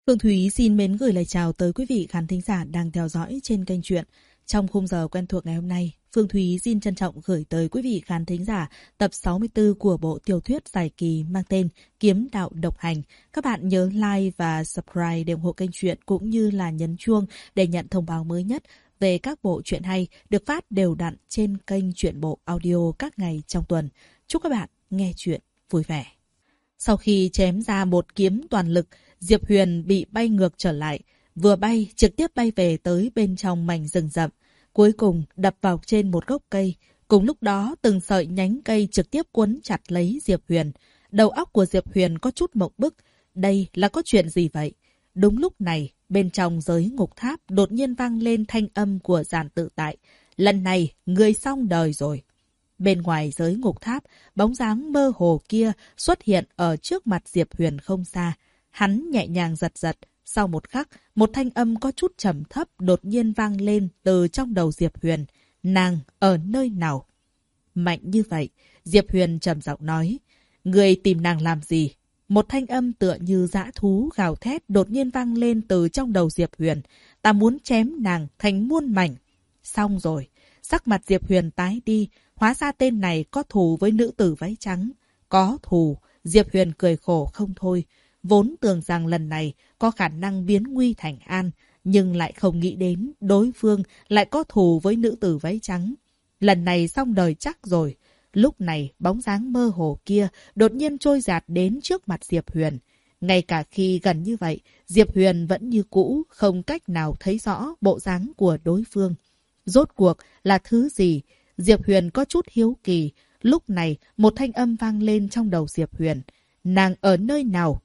Phương Thúy xin mến gửi lời chào tới quý vị khán thính giả đang theo dõi trên kênh truyện. Trong khung giờ quen thuộc ngày hôm nay, Phương Thúy xin trân trọng gửi tới quý vị khán thính giả tập 64 của bộ tiểu thuyết dài kỳ mang tên Kiếm Đạo Độc Hành. Các bạn nhớ like và subscribe để ủng hộ kênh truyện cũng như là nhấn chuông để nhận thông báo mới nhất về các bộ truyện hay được phát đều đặn trên kênh Truyện Bộ Audio các ngày trong tuần. Chúc các bạn nghe truyện vui vẻ. Sau khi chém ra một kiếm toàn lực, Diệp Huyền bị bay ngược trở lại, vừa bay trực tiếp bay về tới bên trong mảnh rừng rậm, cuối cùng đập vào trên một gốc cây. Cùng lúc đó, từng sợi nhánh cây trực tiếp quấn chặt lấy Diệp Huyền. Đầu óc của Diệp Huyền có chút mộng bức, đây là có chuyện gì vậy? Đúng lúc này, bên trong giới ngục tháp đột nhiên vang lên thanh âm của Giản Tự Tại. Lần này, ngươi xong đời rồi. Bên ngoài giới ngục tháp, bóng dáng mơ hồ kia xuất hiện ở trước mặt Diệp Huyền không xa. Hắn nhẹ nhàng giật giật, sau một khắc, một thanh âm có chút trầm thấp đột nhiên vang lên từ trong đầu Diệp Huyền. Nàng ở nơi nào? Mạnh như vậy, Diệp Huyền trầm giọng nói. Người tìm nàng làm gì? Một thanh âm tựa như dã thú gào thét đột nhiên vang lên từ trong đầu Diệp Huyền. Ta muốn chém nàng thành muôn mảnh. Xong rồi, sắc mặt Diệp Huyền tái đi, hóa ra tên này có thù với nữ tử váy trắng. Có thù, Diệp Huyền cười khổ không thôi. Vốn tưởng rằng lần này có khả năng biến nguy thành an, nhưng lại không nghĩ đến đối phương lại có thù với nữ tử váy trắng. Lần này xong đời chắc rồi. Lúc này bóng dáng mơ hồ kia đột nhiên trôi dạt đến trước mặt Diệp Huyền. Ngay cả khi gần như vậy, Diệp Huyền vẫn như cũ, không cách nào thấy rõ bộ dáng của đối phương. Rốt cuộc là thứ gì? Diệp Huyền có chút hiếu kỳ. Lúc này một thanh âm vang lên trong đầu Diệp Huyền. Nàng ở nơi nào?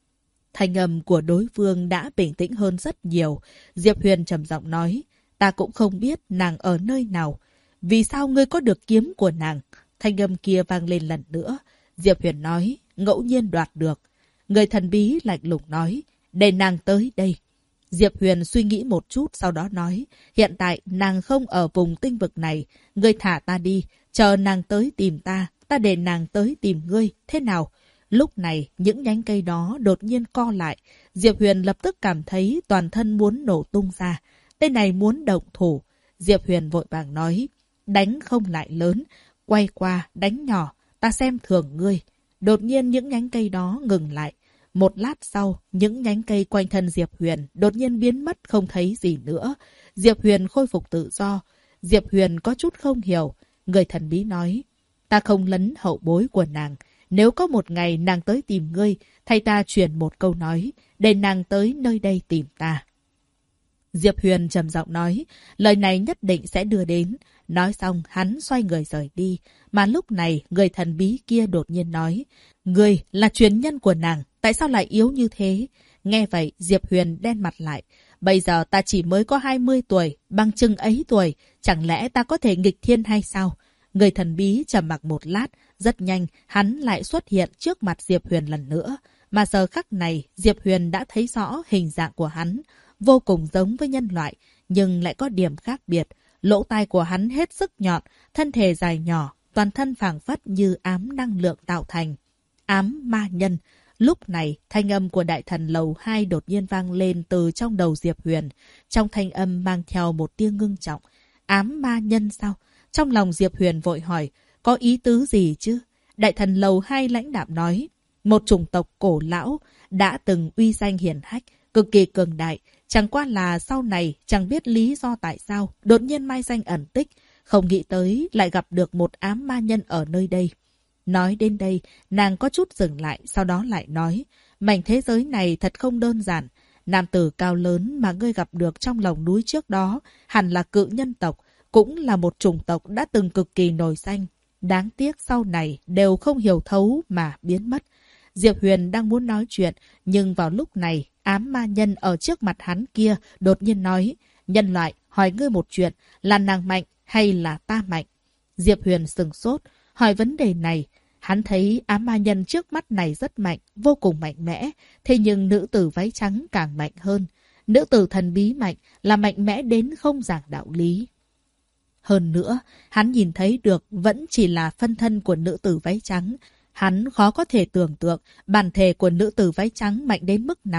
Thanh âm của đối phương đã bình tĩnh hơn rất nhiều. Diệp Huyền trầm giọng nói. Ta cũng không biết nàng ở nơi nào. Vì sao ngươi có được kiếm của nàng? Thanh âm kia vang lên lần nữa. Diệp Huyền nói. Ngẫu nhiên đoạt được. Người thần bí lạnh lùng nói. Để nàng tới đây. Diệp Huyền suy nghĩ một chút sau đó nói. Hiện tại nàng không ở vùng tinh vực này. Ngươi thả ta đi. Chờ nàng tới tìm ta. Ta để nàng tới tìm ngươi. Thế nào? Lúc này, những nhánh cây đó đột nhiên co lại. Diệp Huyền lập tức cảm thấy toàn thân muốn nổ tung ra. Tên này muốn động thủ. Diệp Huyền vội vàng nói. Đánh không lại lớn. Quay qua, đánh nhỏ. Ta xem thường ngươi. Đột nhiên những nhánh cây đó ngừng lại. Một lát sau, những nhánh cây quanh thân Diệp Huyền đột nhiên biến mất không thấy gì nữa. Diệp Huyền khôi phục tự do. Diệp Huyền có chút không hiểu. Người thần bí nói. Ta không lấn hậu bối của nàng. Nếu có một ngày nàng tới tìm ngươi, thay ta truyền một câu nói, để nàng tới nơi đây tìm ta. Diệp Huyền trầm giọng nói, lời này nhất định sẽ đưa đến. Nói xong, hắn xoay người rời đi. Mà lúc này, người thần bí kia đột nhiên nói, ngươi là truyền nhân của nàng, tại sao lại yếu như thế? Nghe vậy, Diệp Huyền đen mặt lại. Bây giờ ta chỉ mới có 20 tuổi, bằng chừng ấy tuổi, chẳng lẽ ta có thể nghịch thiên hay sao? Người thần bí trầm mặc một lát, rất nhanh hắn lại xuất hiện trước mặt Diệp Huyền lần nữa. Mà giờ khắc này, Diệp Huyền đã thấy rõ hình dạng của hắn, vô cùng giống với nhân loại, nhưng lại có điểm khác biệt. Lỗ tai của hắn hết sức nhọn, thân thể dài nhỏ, toàn thân phảng phất như ám năng lượng tạo thành. Ám ma nhân. Lúc này, thanh âm của đại thần lầu 2 đột nhiên vang lên từ trong đầu Diệp Huyền. Trong thanh âm mang theo một tia ngưng trọng. Ám ma nhân sao? Trong lòng Diệp Huyền vội hỏi, có ý tứ gì chứ? Đại thần lầu 2 lãnh đạm nói, một chủng tộc cổ lão đã từng uy danh hiển hách, cực kỳ cường đại. Chẳng qua là sau này chẳng biết lý do tại sao đột nhiên mai danh ẩn tích, không nghĩ tới lại gặp được một ám ma nhân ở nơi đây. Nói đến đây, nàng có chút dừng lại, sau đó lại nói, mảnh thế giới này thật không đơn giản. Nam tử cao lớn mà ngươi gặp được trong lòng núi trước đó hẳn là cự nhân tộc, cũng là một chủng tộc đã từng cực kỳ nổi danh. Đáng tiếc sau này đều không hiểu thấu mà biến mất. Diệp Huyền đang muốn nói chuyện, nhưng vào lúc này, ám ma nhân ở trước mặt hắn kia đột nhiên nói, nhân loại, hỏi ngươi một chuyện, là nàng mạnh hay là ta mạnh? Diệp Huyền sừng sốt, hỏi vấn đề này. Hắn thấy ám ma nhân trước mắt này rất mạnh, vô cùng mạnh mẽ, thế nhưng nữ tử váy trắng càng mạnh hơn. Nữ tử thần bí mạnh là mạnh mẽ đến không giảng đạo lý. Hơn nữa, hắn nhìn thấy được vẫn chỉ là phân thân của nữ tử váy trắng. Hắn khó có thể tưởng tượng bản thể của nữ tử váy trắng mạnh đến mức nào.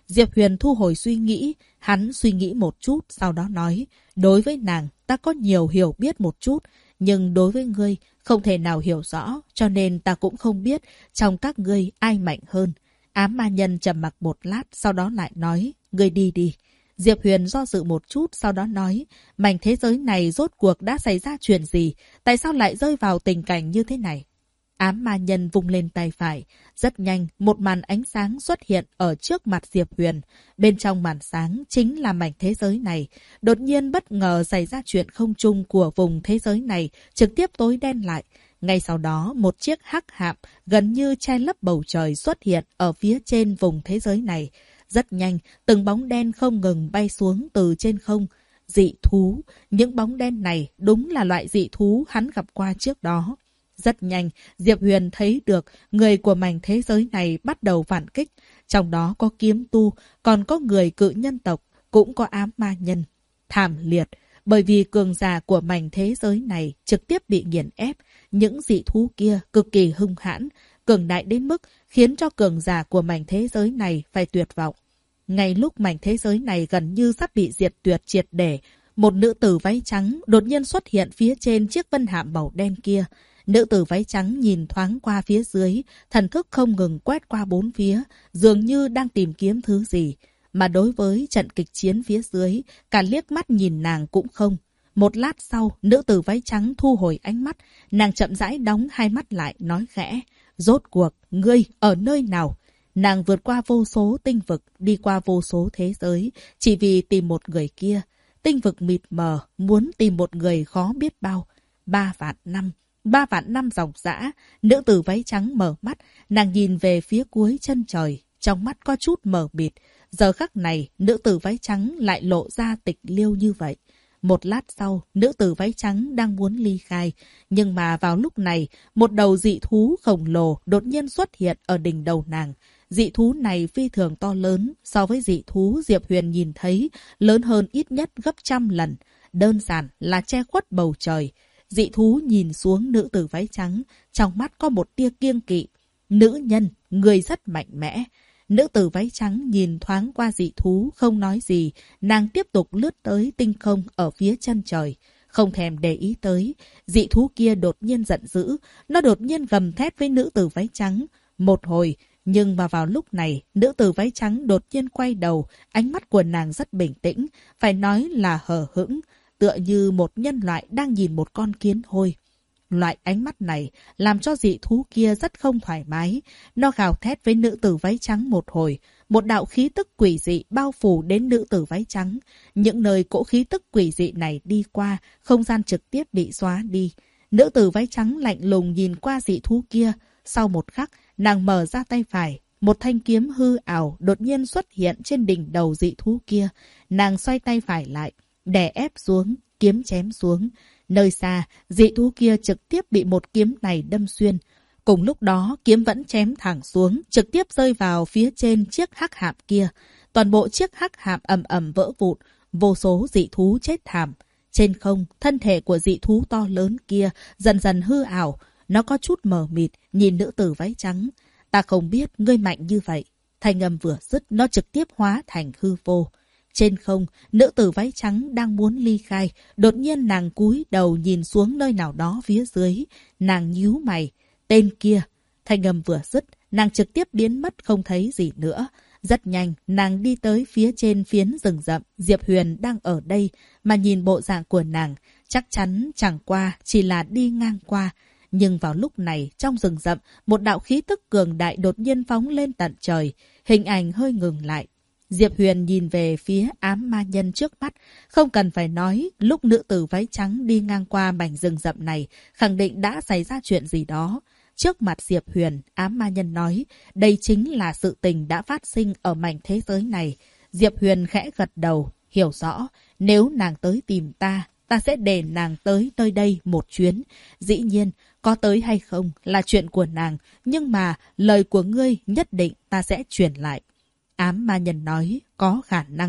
Diệp Huyền thu hồi suy nghĩ, hắn suy nghĩ một chút, sau đó nói, đối với nàng, ta có nhiều hiểu biết một chút, nhưng đối với ngươi, không thể nào hiểu rõ, cho nên ta cũng không biết trong các ngươi ai mạnh hơn. Ám ma nhân trầm mặc một lát, sau đó lại nói, ngươi đi đi. Diệp Huyền do dự một chút, sau đó nói, mảnh thế giới này rốt cuộc đã xảy ra chuyện gì? Tại sao lại rơi vào tình cảnh như thế này? Ám ma nhân vung lên tay phải. Rất nhanh, một màn ánh sáng xuất hiện ở trước mặt Diệp Huyền. Bên trong màn sáng chính là mảnh thế giới này. Đột nhiên bất ngờ xảy ra chuyện không chung của vùng thế giới này, trực tiếp tối đen lại. Ngay sau đó, một chiếc hắc hạm gần như che lấp bầu trời xuất hiện ở phía trên vùng thế giới này. Rất nhanh, từng bóng đen không ngừng bay xuống từ trên không. Dị thú, những bóng đen này đúng là loại dị thú hắn gặp qua trước đó. Rất nhanh, Diệp Huyền thấy được người của mảnh thế giới này bắt đầu phản kích. Trong đó có kiếm tu, còn có người cự nhân tộc, cũng có ám ma nhân. Thảm liệt, bởi vì cường giả của mảnh thế giới này trực tiếp bị nghiền ép. Những dị thú kia cực kỳ hung hãn, cường đại đến mức khiến cho cường giả của mảnh thế giới này phải tuyệt vọng. Ngay lúc mảnh thế giới này gần như sắp bị diệt tuyệt triệt để, một nữ tử váy trắng đột nhiên xuất hiện phía trên chiếc vân hạm màu đen kia. Nữ tử váy trắng nhìn thoáng qua phía dưới, thần thức không ngừng quét qua bốn phía, dường như đang tìm kiếm thứ gì. Mà đối với trận kịch chiến phía dưới, cả liếc mắt nhìn nàng cũng không. Một lát sau, nữ tử váy trắng thu hồi ánh mắt, nàng chậm rãi đóng hai mắt lại nói khẽ. Rốt cuộc, ngươi ở nơi nào? Nàng vượt qua vô số tinh vực, đi qua vô số thế giới, chỉ vì tìm một người kia. Tinh vực mịt mờ, muốn tìm một người khó biết bao. 3 vạn năm. 3 vạn năm dòng dã, nữ tử váy trắng mở mắt, nàng nhìn về phía cuối chân trời, trong mắt có chút mờ mịt. Giờ khắc này, nữ tử váy trắng lại lộ ra tịch liêu như vậy. Một lát sau, nữ tử váy trắng đang muốn ly khai, nhưng mà vào lúc này, một đầu dị thú khổng lồ đột nhiên xuất hiện ở đỉnh đầu nàng. Dị thú này phi thường to lớn, so với dị thú Diệp Huyền nhìn thấy, lớn hơn ít nhất gấp 100 lần, đơn giản là che khuất bầu trời. Dị thú nhìn xuống nữ tử váy trắng, trong mắt có một tia kiêng kỵ. Nữ nhân, người rất mạnh mẽ. Nữ tử váy trắng nhìn thoáng qua dị thú, không nói gì, nàng tiếp tục lướt tới tinh không ở phía chân trời. Không thèm để ý tới, dị thú kia đột nhiên giận dữ, nó đột nhiên gầm thét với nữ tử váy trắng. Một hồi, nhưng mà vào lúc này, nữ tử váy trắng đột nhiên quay đầu, ánh mắt của nàng rất bình tĩnh, phải nói là hờ hững, tựa như một nhân loại đang nhìn một con kiến hôi. Loại ánh mắt này làm cho dị thú kia rất không thoải mái. Nó gào thét với nữ tử váy trắng một hồi. Một đạo khí tức quỷ dị bao phủ đến nữ tử váy trắng. Những nơi cỗ khí tức quỷ dị này đi qua, không gian trực tiếp bị xóa đi. Nữ tử váy trắng lạnh lùng nhìn qua dị thú kia. Sau một khắc, nàng mở ra tay phải. Một thanh kiếm hư ảo đột nhiên xuất hiện trên đỉnh đầu dị thú kia. Nàng xoay tay phải lại, đè ép xuống, kiếm chém xuống. Nơi xa, dị thú kia trực tiếp bị một kiếm này đâm xuyên. Cùng lúc đó, kiếm vẫn chém thẳng xuống, trực tiếp rơi vào phía trên chiếc hắc hạm kia. Toàn bộ chiếc hắc hạm ầm ầm vỡ vụn, vô số dị thú chết thảm. Trên không, thân thể của dị thú to lớn kia dần dần hư ảo. Nó có chút mờ mịt, nhìn nữ tử váy trắng. Ta không biết ngươi mạnh như vậy. Thanh âm vừa dứt, nó trực tiếp hóa thành hư vô. Trên không, nữ tử váy trắng đang muốn ly khai. Đột nhiên nàng cúi đầu nhìn xuống nơi nào đó phía dưới. Nàng nhíu mày. Tên kia. Thanh âm vừa dứt, nàng trực tiếp biến mất không thấy gì nữa. Rất nhanh, nàng đi tới phía trên phiến rừng rậm. Diệp Huyền đang ở đây, mà nhìn bộ dạng của nàng, chắc chắn chẳng qua chỉ là đi ngang qua. Nhưng vào lúc này, trong rừng rậm, một đạo khí tức cường đại đột nhiên phóng lên tận trời. Hình ảnh hơi ngừng lại. Diệp Huyền nhìn về phía ám ma nhân trước mắt. Không cần phải nói, lúc nữ tử váy trắng đi ngang qua mảnh rừng rậm này, khẳng định đã xảy ra chuyện gì đó. Trước mặt Diệp Huyền, ám ma nhân nói, đây chính là sự tình đã phát sinh ở mảnh thế giới này. Diệp Huyền khẽ gật đầu, hiểu rõ, nếu nàng tới tìm ta, ta sẽ để nàng tới nơi đây một chuyến. Dĩ nhiên, có tới hay không là chuyện của nàng, nhưng mà lời của ngươi nhất định ta sẽ truyền lại. Ám ma nhân nói, có khả năng.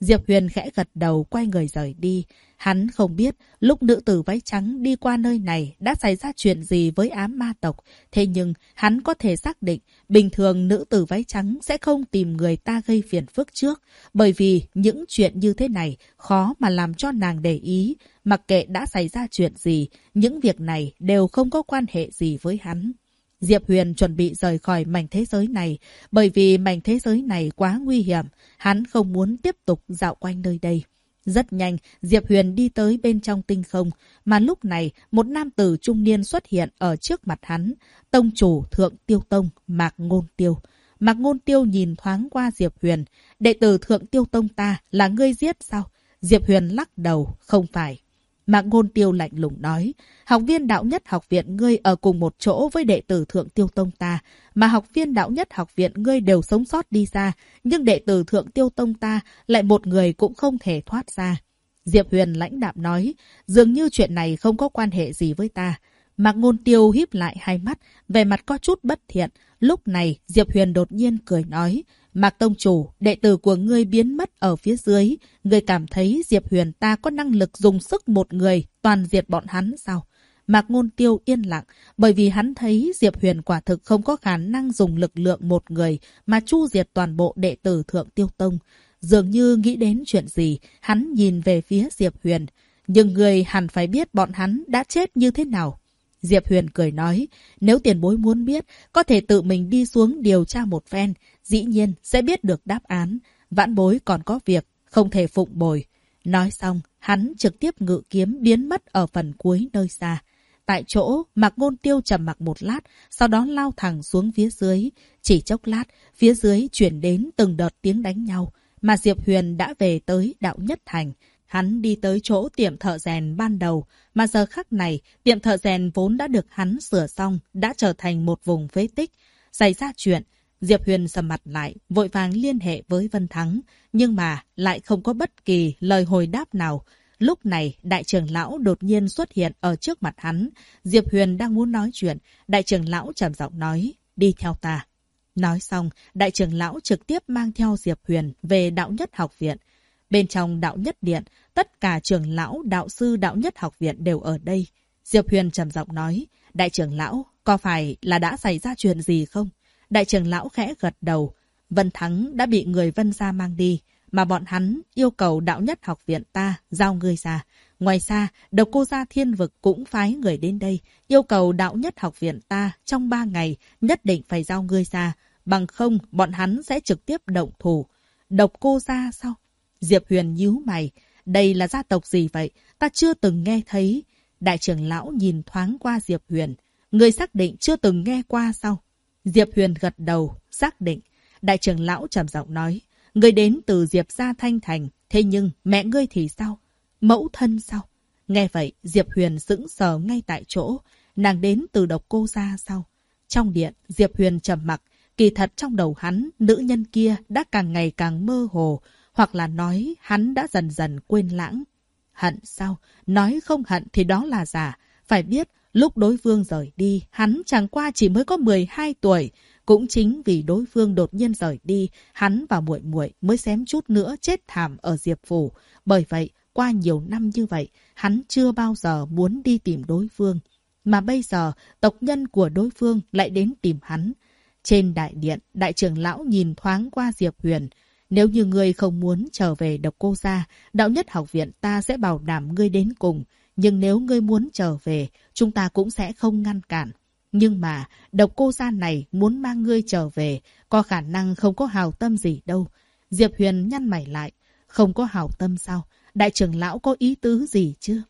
Diệp Huyền khẽ gật đầu quay người rời đi. Hắn không biết lúc nữ tử váy trắng đi qua nơi này đã xảy ra chuyện gì với ám ma tộc. Thế nhưng hắn có thể xác định bình thường nữ tử váy trắng sẽ không tìm người ta gây phiền phức trước. Bởi vì những chuyện như thế này khó mà làm cho nàng để ý. Mặc kệ đã xảy ra chuyện gì, những việc này đều không có quan hệ gì với hắn. Diệp Huyền chuẩn bị rời khỏi mảnh thế giới này, bởi vì mảnh thế giới này quá nguy hiểm, hắn không muốn tiếp tục dạo quanh nơi đây. Rất nhanh, Diệp Huyền đi tới bên trong tinh không, mà lúc này một nam tử trung niên xuất hiện ở trước mặt hắn, tông chủ Thượng Tiêu Tông, Mạc Ngôn Tiêu. Mạc Ngôn Tiêu nhìn thoáng qua Diệp Huyền, đệ tử Thượng Tiêu Tông ta là ngươi giết sao? Diệp Huyền lắc đầu, không phải. Mạc Ngôn Tiêu lạnh lùng nói, học viên đạo nhất học viện ngươi ở cùng một chỗ với đệ tử Thượng Tiêu Tông ta, mà học viên đạo nhất học viện ngươi đều sống sót đi ra, nhưng đệ tử Thượng Tiêu Tông ta lại một người cũng không thể thoát ra. Diệp Huyền lãnh đạm nói, dường như chuyện này không có quan hệ gì với ta. Mạc Ngôn Tiêu híp lại hai mắt, vẻ mặt có chút bất thiện. Lúc này, Diệp Huyền đột nhiên cười nói, Mạc Tông Chủ, đệ tử của ngươi biến mất ở phía dưới. Ngươi cảm thấy Diệp Huyền ta có năng lực dùng sức một người toàn diệt bọn hắn sao? Mạc Ngôn Tiêu yên lặng, bởi vì hắn thấy Diệp Huyền quả thực không có khả năng dùng lực lượng một người mà chu diệt toàn bộ đệ tử Thượng Tiêu Tông. Dường như nghĩ đến chuyện gì, hắn nhìn về phía Diệp Huyền. Nhưng người hẳn phải biết bọn hắn đã chết như thế nào. Diệp Huyền cười nói, nếu tiền bối muốn biết, có thể tự mình đi xuống điều tra một phen, dĩ nhiên sẽ biết được đáp án. Vãn bối còn có việc, không thể phụng bồi. Nói xong, hắn trực tiếp ngự kiếm biến mất ở phần cuối nơi xa. Tại chỗ, Mạc Ngôn Tiêu trầm mặc một lát, sau đó lao thẳng xuống phía dưới. Chỉ chốc lát, phía dưới chuyển đến từng đợt tiếng đánh nhau, mà Diệp Huyền đã về tới Đạo Nhất Thành. Hắn đi tới chỗ tiệm thợ rèn ban đầu, mà giờ khắc này, tiệm thợ rèn vốn đã được hắn sửa xong, đã trở thành một vùng phế tích. Xảy ra chuyện, Diệp Huyền sầm mặt lại, vội vàng liên hệ với Vân Thắng, nhưng mà lại không có bất kỳ lời hồi đáp nào. Lúc này, đại trưởng lão đột nhiên xuất hiện ở trước mặt hắn. Diệp Huyền đang muốn nói chuyện, đại trưởng lão trầm giọng nói, đi theo ta. Nói xong, đại trưởng lão trực tiếp mang theo Diệp Huyền về Đạo Nhất học viện. Bên trong Đạo Nhất Điện, tất cả trưởng lão, đạo sư Đạo Nhất học viện đều ở đây. Diệp Huyền trầm giọng nói, đại trưởng lão, có phải là đã xảy ra chuyện gì không? Đại trưởng lão khẽ gật đầu. Vân Thắng đã bị người Vân gia mang đi, mà bọn hắn yêu cầu Đạo Nhất học viện ta giao ngươi ra. Ngoài ra, Độc Cô Gia Thiên Vực cũng phái người đến đây, yêu cầu Đạo Nhất học viện ta trong 3 ngày nhất định phải giao ngươi ra, bằng không bọn hắn sẽ trực tiếp động thủ. Độc Cô Gia sao? Diệp Huyền nhíu mày, đây là gia tộc gì vậy? Ta chưa từng nghe thấy. Đại trưởng lão nhìn thoáng qua Diệp Huyền. Ngươi xác định chưa từng nghe qua sao? Diệp Huyền gật đầu, xác định. Đại trưởng lão trầm giọng nói, ngươi đến từ Diệp gia Thanh Thành, thế nhưng mẹ ngươi thì sao? Mẫu thân sao? Nghe vậy, Diệp Huyền sững sờ ngay tại chỗ. Nàng đến từ Độc Cô Gia sao? Trong điện, Diệp Huyền trầm mặc. Kỳ thật trong đầu hắn, nữ nhân kia đã càng ngày càng mơ hồ, hoặc là nói hắn đã dần dần quên lãng. Hận sao? Nói không hận thì đó là giả. Phải biết, lúc đối phương rời đi, hắn chẳng qua chỉ mới có 12 tuổi. Cũng chính vì đối phương đột nhiên rời đi, hắn và muội muội mới xém chút nữa chết thảm ở Diệp Phủ. Bởi vậy, qua nhiều năm như vậy, hắn chưa bao giờ muốn đi tìm đối phương. Mà bây giờ, tộc nhân của đối phương lại đến tìm hắn. Trên đại điện, đại trưởng lão nhìn thoáng qua Diệp Huyền. Nếu như ngươi không muốn trở về Độc Cô Gia, Đạo Nhất học viện ta sẽ bảo đảm ngươi đến cùng. Nhưng nếu ngươi muốn trở về, chúng ta cũng sẽ không ngăn cản. Nhưng mà, Độc Cô Gia này muốn mang ngươi trở về, có khả năng không có hảo tâm gì đâu. Diệp Huyền nhăn mày lại. Không có hảo tâm sao? Đại trưởng lão có ý tứ gì chứ?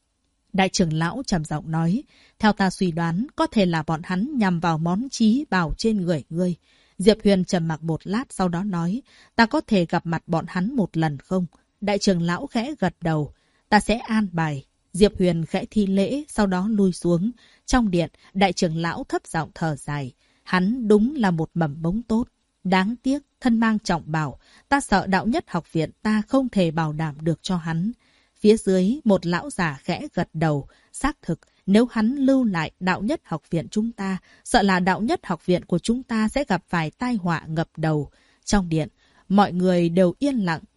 Đại trưởng lão trầm giọng nói, theo ta suy đoán, có thể là bọn hắn nhằm vào món chí bảo trên người ngươi. Diệp Huyền trầm mặc một lát sau đó nói, ta có thể gặp mặt bọn hắn một lần không? Đại trưởng lão khẽ gật đầu, ta sẽ an bài. Diệp Huyền khẽ thi lễ, sau đó lui xuống. Trong điện, đại trưởng lão thấp giọng thở dài. Hắn đúng là một mầm bóng tốt. Đáng tiếc, thân mang trọng bảo, ta sợ Đạo Nhất học viện ta không thể bảo đảm được cho hắn. Phía dưới, một lão già khẽ gật đầu. Xác thực, nếu hắn lưu lại Đạo Nhất học viện chúng ta, sợ là Đạo Nhất học viện của chúng ta sẽ gặp phải tai họa ngập đầu. Trong điện, mọi người đều yên lặng,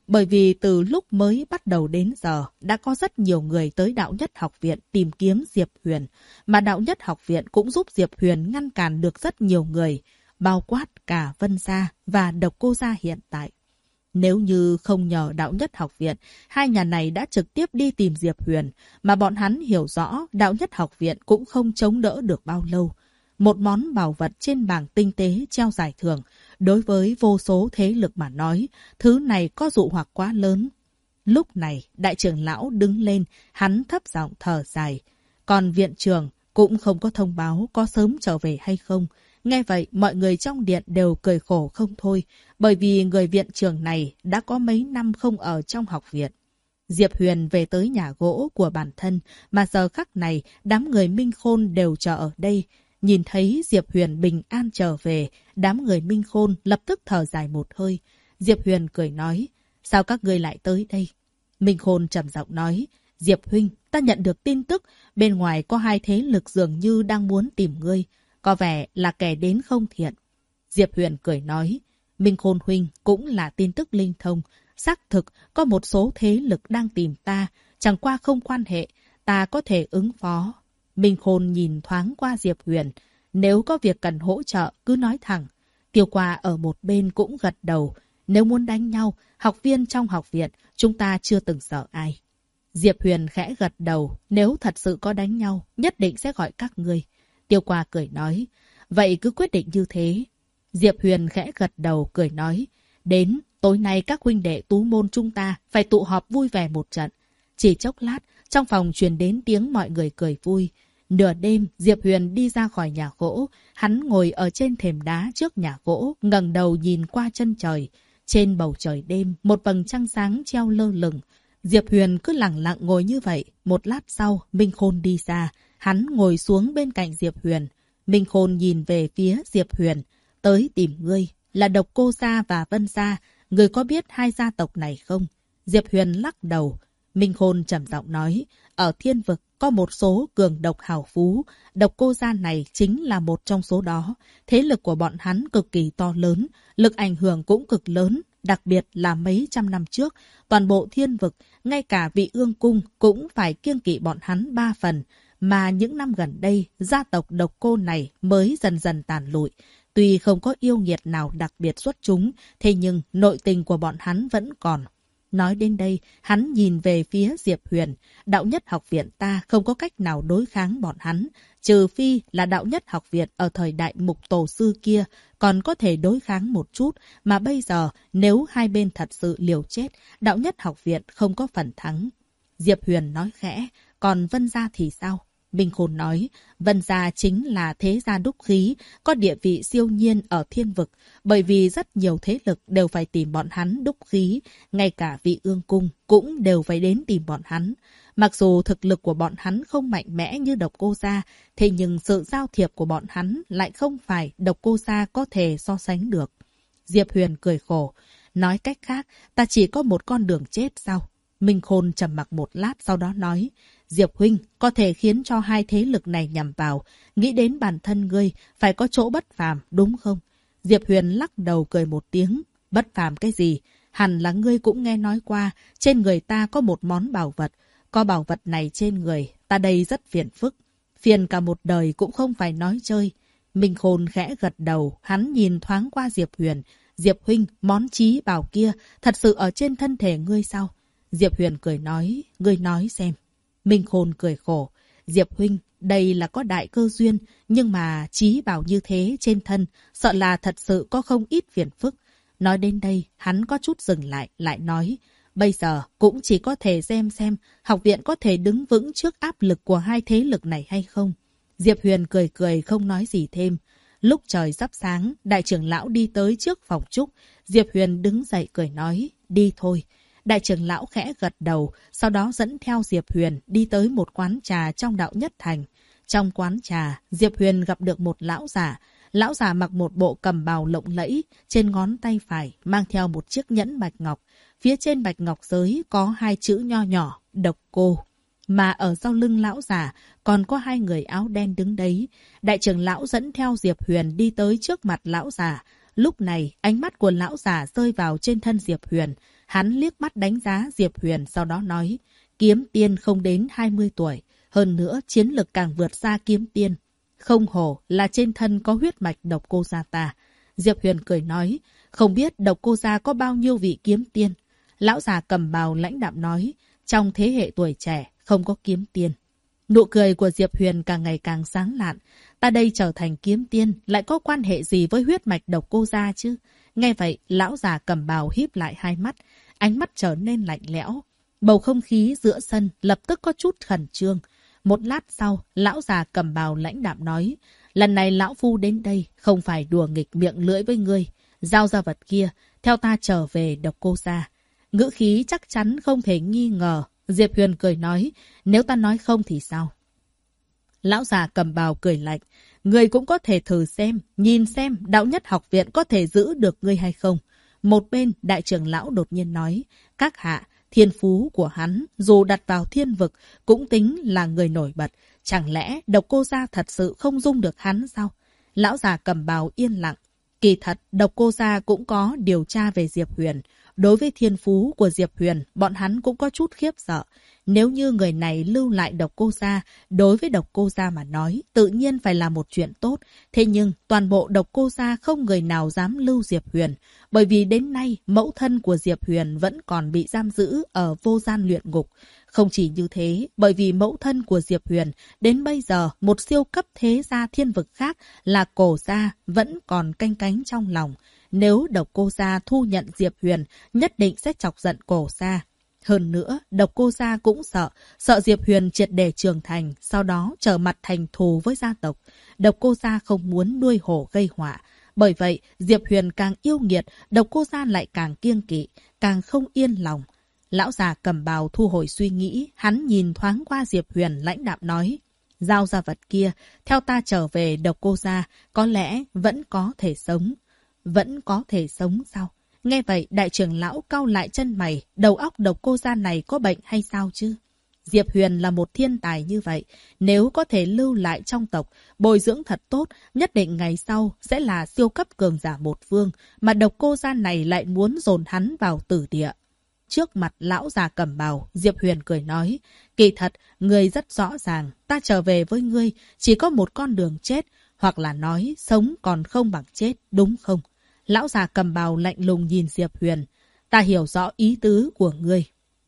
Bởi vì từ lúc mới bắt đầu đến giờ, đã có rất nhiều người tới Đạo Nhất Học Viện tìm kiếm Diệp Huyền, mà Đạo Nhất Học Viện cũng giúp Diệp Huyền ngăn cản được rất nhiều người, bao quát cả Vân Gia và Độc Cô Gia hiện tại. Nếu như không nhờ Đạo Nhất Học Viện, hai nhà này đã trực tiếp đi tìm Diệp Huyền, mà bọn hắn hiểu rõ Đạo Nhất Học Viện cũng không chống đỡ được bao lâu. Một món bảo vật trên bảng tinh tế treo giải thưởng, đối với vô số thế lực mà nói, thứ này có dụ hoặc quá lớn. Lúc này, đại trưởng lão đứng lên, hắn thấp giọng thở dài. Còn viện trưởng cũng không có thông báo có sớm trở về hay không. Nghe vậy, mọi người trong điện đều cười khổ không thôi, bởi vì người viện trưởng này đã có mấy năm không ở trong học viện. Diệp Huyền về tới nhà gỗ của bản thân, mà giờ khắc này, đám người Minh Khôn đều chờ ở đây. Nhìn thấy Diệp Huyền bình an trở về, đám người Minh Khôn lập tức thở dài một hơi. Diệp Huyền cười nói, sao các ngươi lại tới đây? Minh Khôn trầm giọng nói, Diệp huynh, ta nhận được tin tức, bên ngoài có hai thế lực dường như đang muốn tìm ngươi. Có vẻ là kẻ đến không thiện. Diệp Huyền cười nói, Minh Khôn huynh cũng là tin tức linh thông. Xác thực có một số thế lực đang tìm ta, chẳng qua không quan hệ, ta có thể ứng phó. Minh Khôn nhìn thoáng qua Diệp Huyền, nếu có việc cần hỗ trợ cứ nói thẳng. Tiêu Qua ở một bên cũng gật đầu, nếu muốn đánh nhau, học viên trong học viện chúng ta chưa từng sợ ai. Diệp Huyền khẽ gật đầu, nếu thật sự có đánh nhau, nhất định sẽ gọi các ngươi. Tiêu Qua cười nói, vậy cứ quyết định như thế. Diệp Huyền khẽ gật đầu cười nói, đến tối nay các huynh đệ Tú môn chúng ta phải tụ họp vui vẻ một trận. Chỉ chốc lát, trong phòng truyền đến tiếng mọi người cười vui. Nửa đêm, Diệp Huyền đi ra khỏi nhà gỗ, hắn ngồi ở trên thềm đá trước nhà gỗ, ngẩng đầu nhìn qua chân trời. Trên bầu trời đêm, một vầng trăng sáng treo lơ lửng. Diệp Huyền cứ lặng lặng ngồi như vậy, một lát sau, Minh Khôn đi ra. Hắn ngồi xuống bên cạnh Diệp Huyền. Minh Khôn nhìn về phía Diệp Huyền. Tới tìm ngươi, là Độc Cô Gia và Vân Gia. Ngươi có biết hai gia tộc này không? Diệp Huyền lắc đầu. Minh Khôn trầm giọng nói, ở thiên vực có một số cường độc hào phú. Độc Cô Gia này chính là một trong số đó. Thế lực của bọn hắn cực kỳ to lớn, lực ảnh hưởng cũng cực lớn. Đặc biệt là mấy trăm năm trước, toàn bộ thiên vực, ngay cả vị ương cung cũng phải kiêng kỵ bọn hắn 3 phần. Mà những năm gần đây, gia tộc Độc Cô này mới dần dần tàn lụi. Tuy không có yêu nghiệt nào đặc biệt xuất chúng, thế nhưng nội tình của bọn hắn vẫn còn. Nói đến đây, hắn nhìn về phía Diệp Huyền. Đạo Nhất Học Viện ta không có cách nào đối kháng bọn hắn. Trừ phi là Đạo Nhất Học Viện ở thời đại Mục Tổ Sư kia còn có thể đối kháng một chút. Mà bây giờ, nếu hai bên thật sự liều chết, Đạo Nhất Học Viện không có phần thắng. Diệp Huyền nói khẽ, còn Vân Gia thì sao? Minh Khôn nói, Vân Gia chính là thế gia đúc khí, có địa vị siêu nhiên ở thiên vực, bởi vì rất nhiều thế lực đều phải tìm bọn hắn đúc khí, ngay cả vị ương cung cũng đều phải đến tìm bọn hắn. Mặc dù thực lực của bọn hắn không mạnh mẽ như Độc Cô Gia, thế nhưng sự giao thiệp của bọn hắn lại không phải Độc Cô Gia có thể so sánh được. Diệp Huyền cười khổ, nói cách khác, ta chỉ có một con đường chết sao? Minh Khôn trầm mặc một lát sau đó nói, Diệp huynh có thể khiến cho hai thế lực này nhằm vào, nghĩ đến bản thân ngươi phải có chỗ bất phàm, đúng không? Diệp Huyền lắc đầu cười một tiếng, bất phàm cái gì? Hẳn là ngươi cũng nghe nói qua, trên người ta có một món bảo vật, có bảo vật này trên người, ta đây rất phiền phức. Phiền cả một đời cũng không phải nói chơi. Minh Khôn khẽ gật đầu, hắn nhìn thoáng qua Diệp Huyền. Diệp huynh, món chí bảo kia thật sự ở trên thân thể ngươi sao? Diệp Huyền cười nói, ngươi nói xem. Minh Khôn cười khổ, Diệp huynh, đây là có đại cơ duyên, nhưng mà chí bảo như thế trên thân, sợ là thật sự có không ít phiền phức. Nói đến đây, hắn có chút dừng lại, lại nói, bây giờ cũng chỉ có thể xem học viện có thể đứng vững trước áp lực của hai thế lực này hay không. Diệp Huyền cười cười không nói gì thêm. Lúc trời sắp sáng, đại trưởng lão đi tới trước phòng trúc. Diệp Huyền đứng dậy cười nói, đi thôi. Đại trưởng lão khẽ gật đầu, sau đó dẫn theo Diệp Huyền đi tới một quán trà trong Đạo Nhất Thành. Trong quán trà, Diệp Huyền gặp được một lão giả. Lão giả mặc một bộ cẩm bào lộng lẫy, trên ngón tay phải mang theo một chiếc nhẫn bạch ngọc. Phía trên bạch ngọc giới có hai chữ nho nhỏ, Độc Cô. Mà ở sau lưng lão giả còn có hai người áo đen đứng đấy. Đại trưởng lão dẫn theo Diệp Huyền đi tới trước mặt lão giả. Lúc này, ánh mắt của lão giả rơi vào trên thân Diệp Huyền. Hắn liếc mắt đánh giá Diệp Huyền, sau đó nói, kiếm tiên không đến 20 tuổi. Hơn nữa, chiến lực càng vượt xa kiếm tiên. Không hổ là trên thân có huyết mạch Độc Cô gia ta. Diệp Huyền cười nói, không biết Độc Cô gia có bao nhiêu vị kiếm tiên. Lão già cầm bào lãnh đạm nói, trong thế hệ tuổi trẻ không có kiếm tiên. Nụ cười của Diệp Huyền càng ngày càng sáng lạn. Ta đây trở thành kiếm tiên, lại có quan hệ gì với huyết mạch Độc Cô gia chứ? Nghe vậy, lão già cầm bào híp lại hai mắt, ánh mắt trở nên lạnh lẽo. Bầu không khí giữa sân lập tức có chút khẩn trương. Một lát sau, lão già cầm bào lãnh đạm nói, lần này lão phu đến đây không phải đùa nghịch miệng lưỡi với ngươi. Giao ra vật kia, theo ta trở về Độc Cô gia. Ngữ khí chắc chắn không thể nghi ngờ. Diệp Huyền cười nói, nếu ta nói không thì sao? Lão già cầm bào cười lạnh, ngươi cũng có thể thử xem, nhìn xem đạo nhất học viện có thể giữ được ngươi hay không. Một bên, đại trưởng lão đột nhiên nói, các hạ, thiên phú của hắn, dù đặt vào thiên vực, cũng tính là người nổi bật. Chẳng lẽ Độc Cô gia thật sự không dung được hắn sao? Lão già cầm bào yên lặng. Kỳ thật, Độc Cô gia cũng có điều tra về Diệp Huyền. Đối với thiên phú của Diệp Huyền, bọn hắn cũng có chút khiếp sợ. Nếu như người này lưu lại Độc Cô gia, đối với Độc Cô gia mà nói, tự nhiên phải là một chuyện tốt. Thế nhưng, toàn bộ Độc Cô gia không người nào dám lưu Diệp Huyền. Bởi vì đến nay, mẫu thân của Diệp Huyền vẫn còn bị giam giữ ở vô gian luyện ngục. Không chỉ như thế, bởi vì mẫu thân của Diệp Huyền, đến bây giờ, một siêu cấp thế gia thiên vực khác là Cổ gia vẫn còn canh cánh trong lòng. Nếu Độc Cô gia thu nhận Diệp Huyền, nhất định sẽ chọc giận Cổ gia. Hơn nữa, Độc Cô gia cũng sợ Diệp Huyền triệt để trưởng thành, sau đó trở mặt thành thù với gia tộc. Độc Cô gia không muốn nuôi hổ gây họa. Bởi vậy, Diệp Huyền càng yêu nghiệt, Độc Cô gia lại càng kiêng kỵ, càng không yên lòng. Lão già cầm bào thu hồi suy nghĩ, hắn nhìn thoáng qua Diệp Huyền lãnh đạm nói, giao ra vật kia, theo ta trở về Độc Cô gia, có lẽ vẫn có thể sống. Vẫn có thể sống sao? Nghe vậy, đại trưởng lão cau lại chân mày, đầu óc Độc Cô gia này có bệnh hay sao chứ? Diệp Huyền là một thiên tài như vậy, nếu có thể lưu lại trong tộc, bồi dưỡng thật tốt, nhất định ngày sau sẽ là siêu cấp cường giả một phương, mà Độc Cô gia này lại muốn dồn hắn vào tử địa. Trước mặt lão già cầm bào, Diệp Huyền cười nói, kỳ thật, ngươi rất rõ ràng, ta trở về với ngươi, chỉ có một con đường chết, hoặc là nói, sống còn không bằng chết, đúng không? Lão già cầm bào lạnh lùng nhìn Diệp Huyền, ta hiểu rõ ý tứ của ngươi.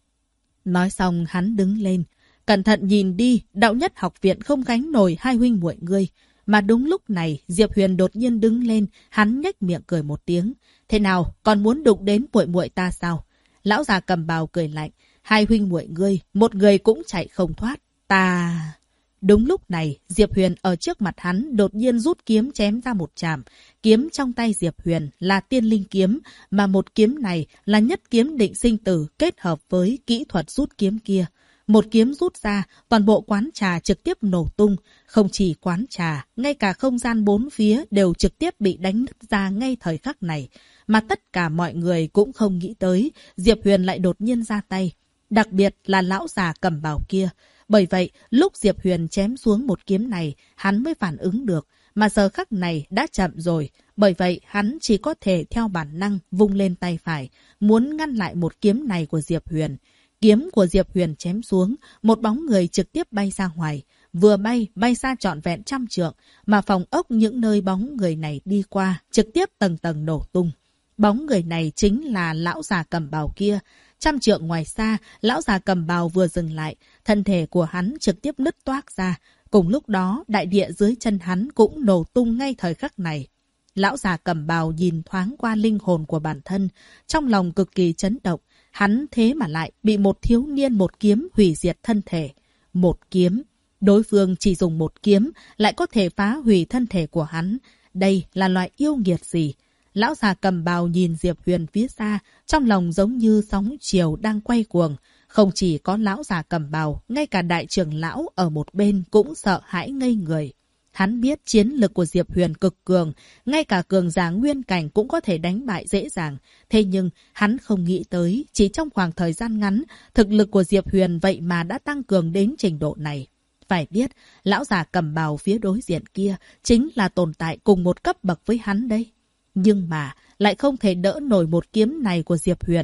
Nói xong hắn đứng lên, cẩn thận nhìn đi, đạo nhất học viện không gánh nổi hai huynh muội ngươi. Mà đúng lúc này, Diệp Huyền đột nhiên đứng lên, hắn nhếch miệng cười một tiếng. Thế nào, còn muốn đụng đến muội muội ta sao? Lão già cầm bào cười lạnh, hai huynh muội ngươi, một người cũng chạy không thoát. Ta... Đúng lúc này, Diệp Huyền ở trước mặt hắn đột nhiên rút kiếm chém ra một chạm. Kiếm trong tay Diệp Huyền là tiên linh kiếm, mà một kiếm này là nhất kiếm định sinh tử kết hợp với kỹ thuật rút kiếm kia. Một kiếm rút ra, toàn bộ quán trà trực tiếp nổ tung. Không chỉ quán trà, ngay cả không gian bốn phía đều trực tiếp bị đánh nứt ra ngay thời khắc này. Mà tất cả mọi người cũng không nghĩ tới, Diệp Huyền lại đột nhiên ra tay. Đặc biệt là lão già cầm bào kia. Bởi vậy, lúc Diệp Huyền chém xuống một kiếm này, hắn mới phản ứng được. Mà giờ khắc này đã chậm rồi. Bởi vậy, hắn chỉ có thể theo bản năng vung lên tay phải, muốn ngăn lại một kiếm này của Diệp Huyền. Kiếm của Diệp Huyền chém xuống, một bóng người trực tiếp bay ra ngoài. Vừa bay xa trọn vẹn 100 trượng, mà phòng ốc những nơi bóng người này đi qua, trực tiếp tầng tầng nổ tung. Bóng người này chính là lão già cầm bào kia. 100 trượng ngoài xa, lão già cầm bào vừa dừng lại, thân thể của hắn trực tiếp nứt toác ra. Cùng lúc đó, đại địa dưới chân hắn cũng nổ tung ngay thời khắc này. Lão già cầm bào nhìn thoáng qua linh hồn của bản thân, trong lòng cực kỳ chấn động. Hắn thế mà lại bị một thiếu niên một kiếm hủy diệt thân thể. Một kiếm. Đối phương chỉ dùng một kiếm lại có thể phá hủy thân thể của hắn. Đây là loại yêu nghiệt gì? Lão già cầm bào nhìn Diệp Huyền phía xa, trong lòng giống như sóng chiều đang quay cuồng. Không chỉ có lão già cầm bào, ngay cả đại trưởng lão ở một bên cũng sợ hãi ngây người. Hắn biết chiến lực của Diệp Huyền cực cường, ngay cả cường giả nguyên cảnh cũng có thể đánh bại dễ dàng. Thế nhưng, hắn không nghĩ tới, chỉ trong khoảng thời gian ngắn, thực lực của Diệp Huyền vậy mà đã tăng cường đến trình độ này. Phải biết, lão già cầm bào phía đối diện kia chính là tồn tại cùng một cấp bậc với hắn đấy. Nhưng mà, lại không thể đỡ nổi một kiếm này của Diệp Huyền.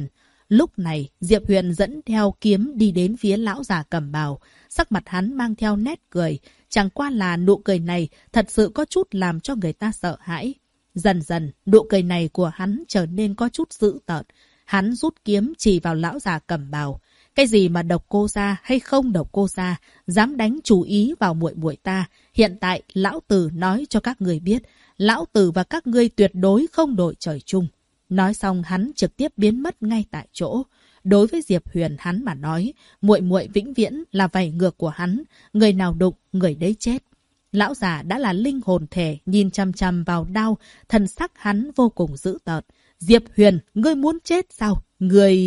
Lúc này, Diệp Huyền dẫn theo kiếm đi đến phía lão già cầm bào. Sắc mặt hắn mang theo nét cười. Chẳng qua là nụ cười này thật sự có chút làm cho người ta sợ hãi. Dần dần, nụ cười này của hắn trở nên có chút dữ tợn. Hắn rút kiếm chỉ vào lão già cầm bào. Cái gì mà độc cô gia hay không độc cô gia, dám đánh chú ý vào muội muội ta. Hiện tại, lão tử nói cho các người biết, lão tử và các ngươi tuyệt đối không đội trời chung. Nói xong hắn trực tiếp biến mất ngay tại chỗ. Đối với Diệp Huyền hắn mà nói, muội muội vĩnh viễn là vảy ngược của hắn, người nào đụng, người đấy chết. Lão già đã là linh hồn thể, nhìn chằm chằm vào đao, thần sắc hắn vô cùng dữ tợn. Diệp Huyền, ngươi muốn chết sao? Ngươi...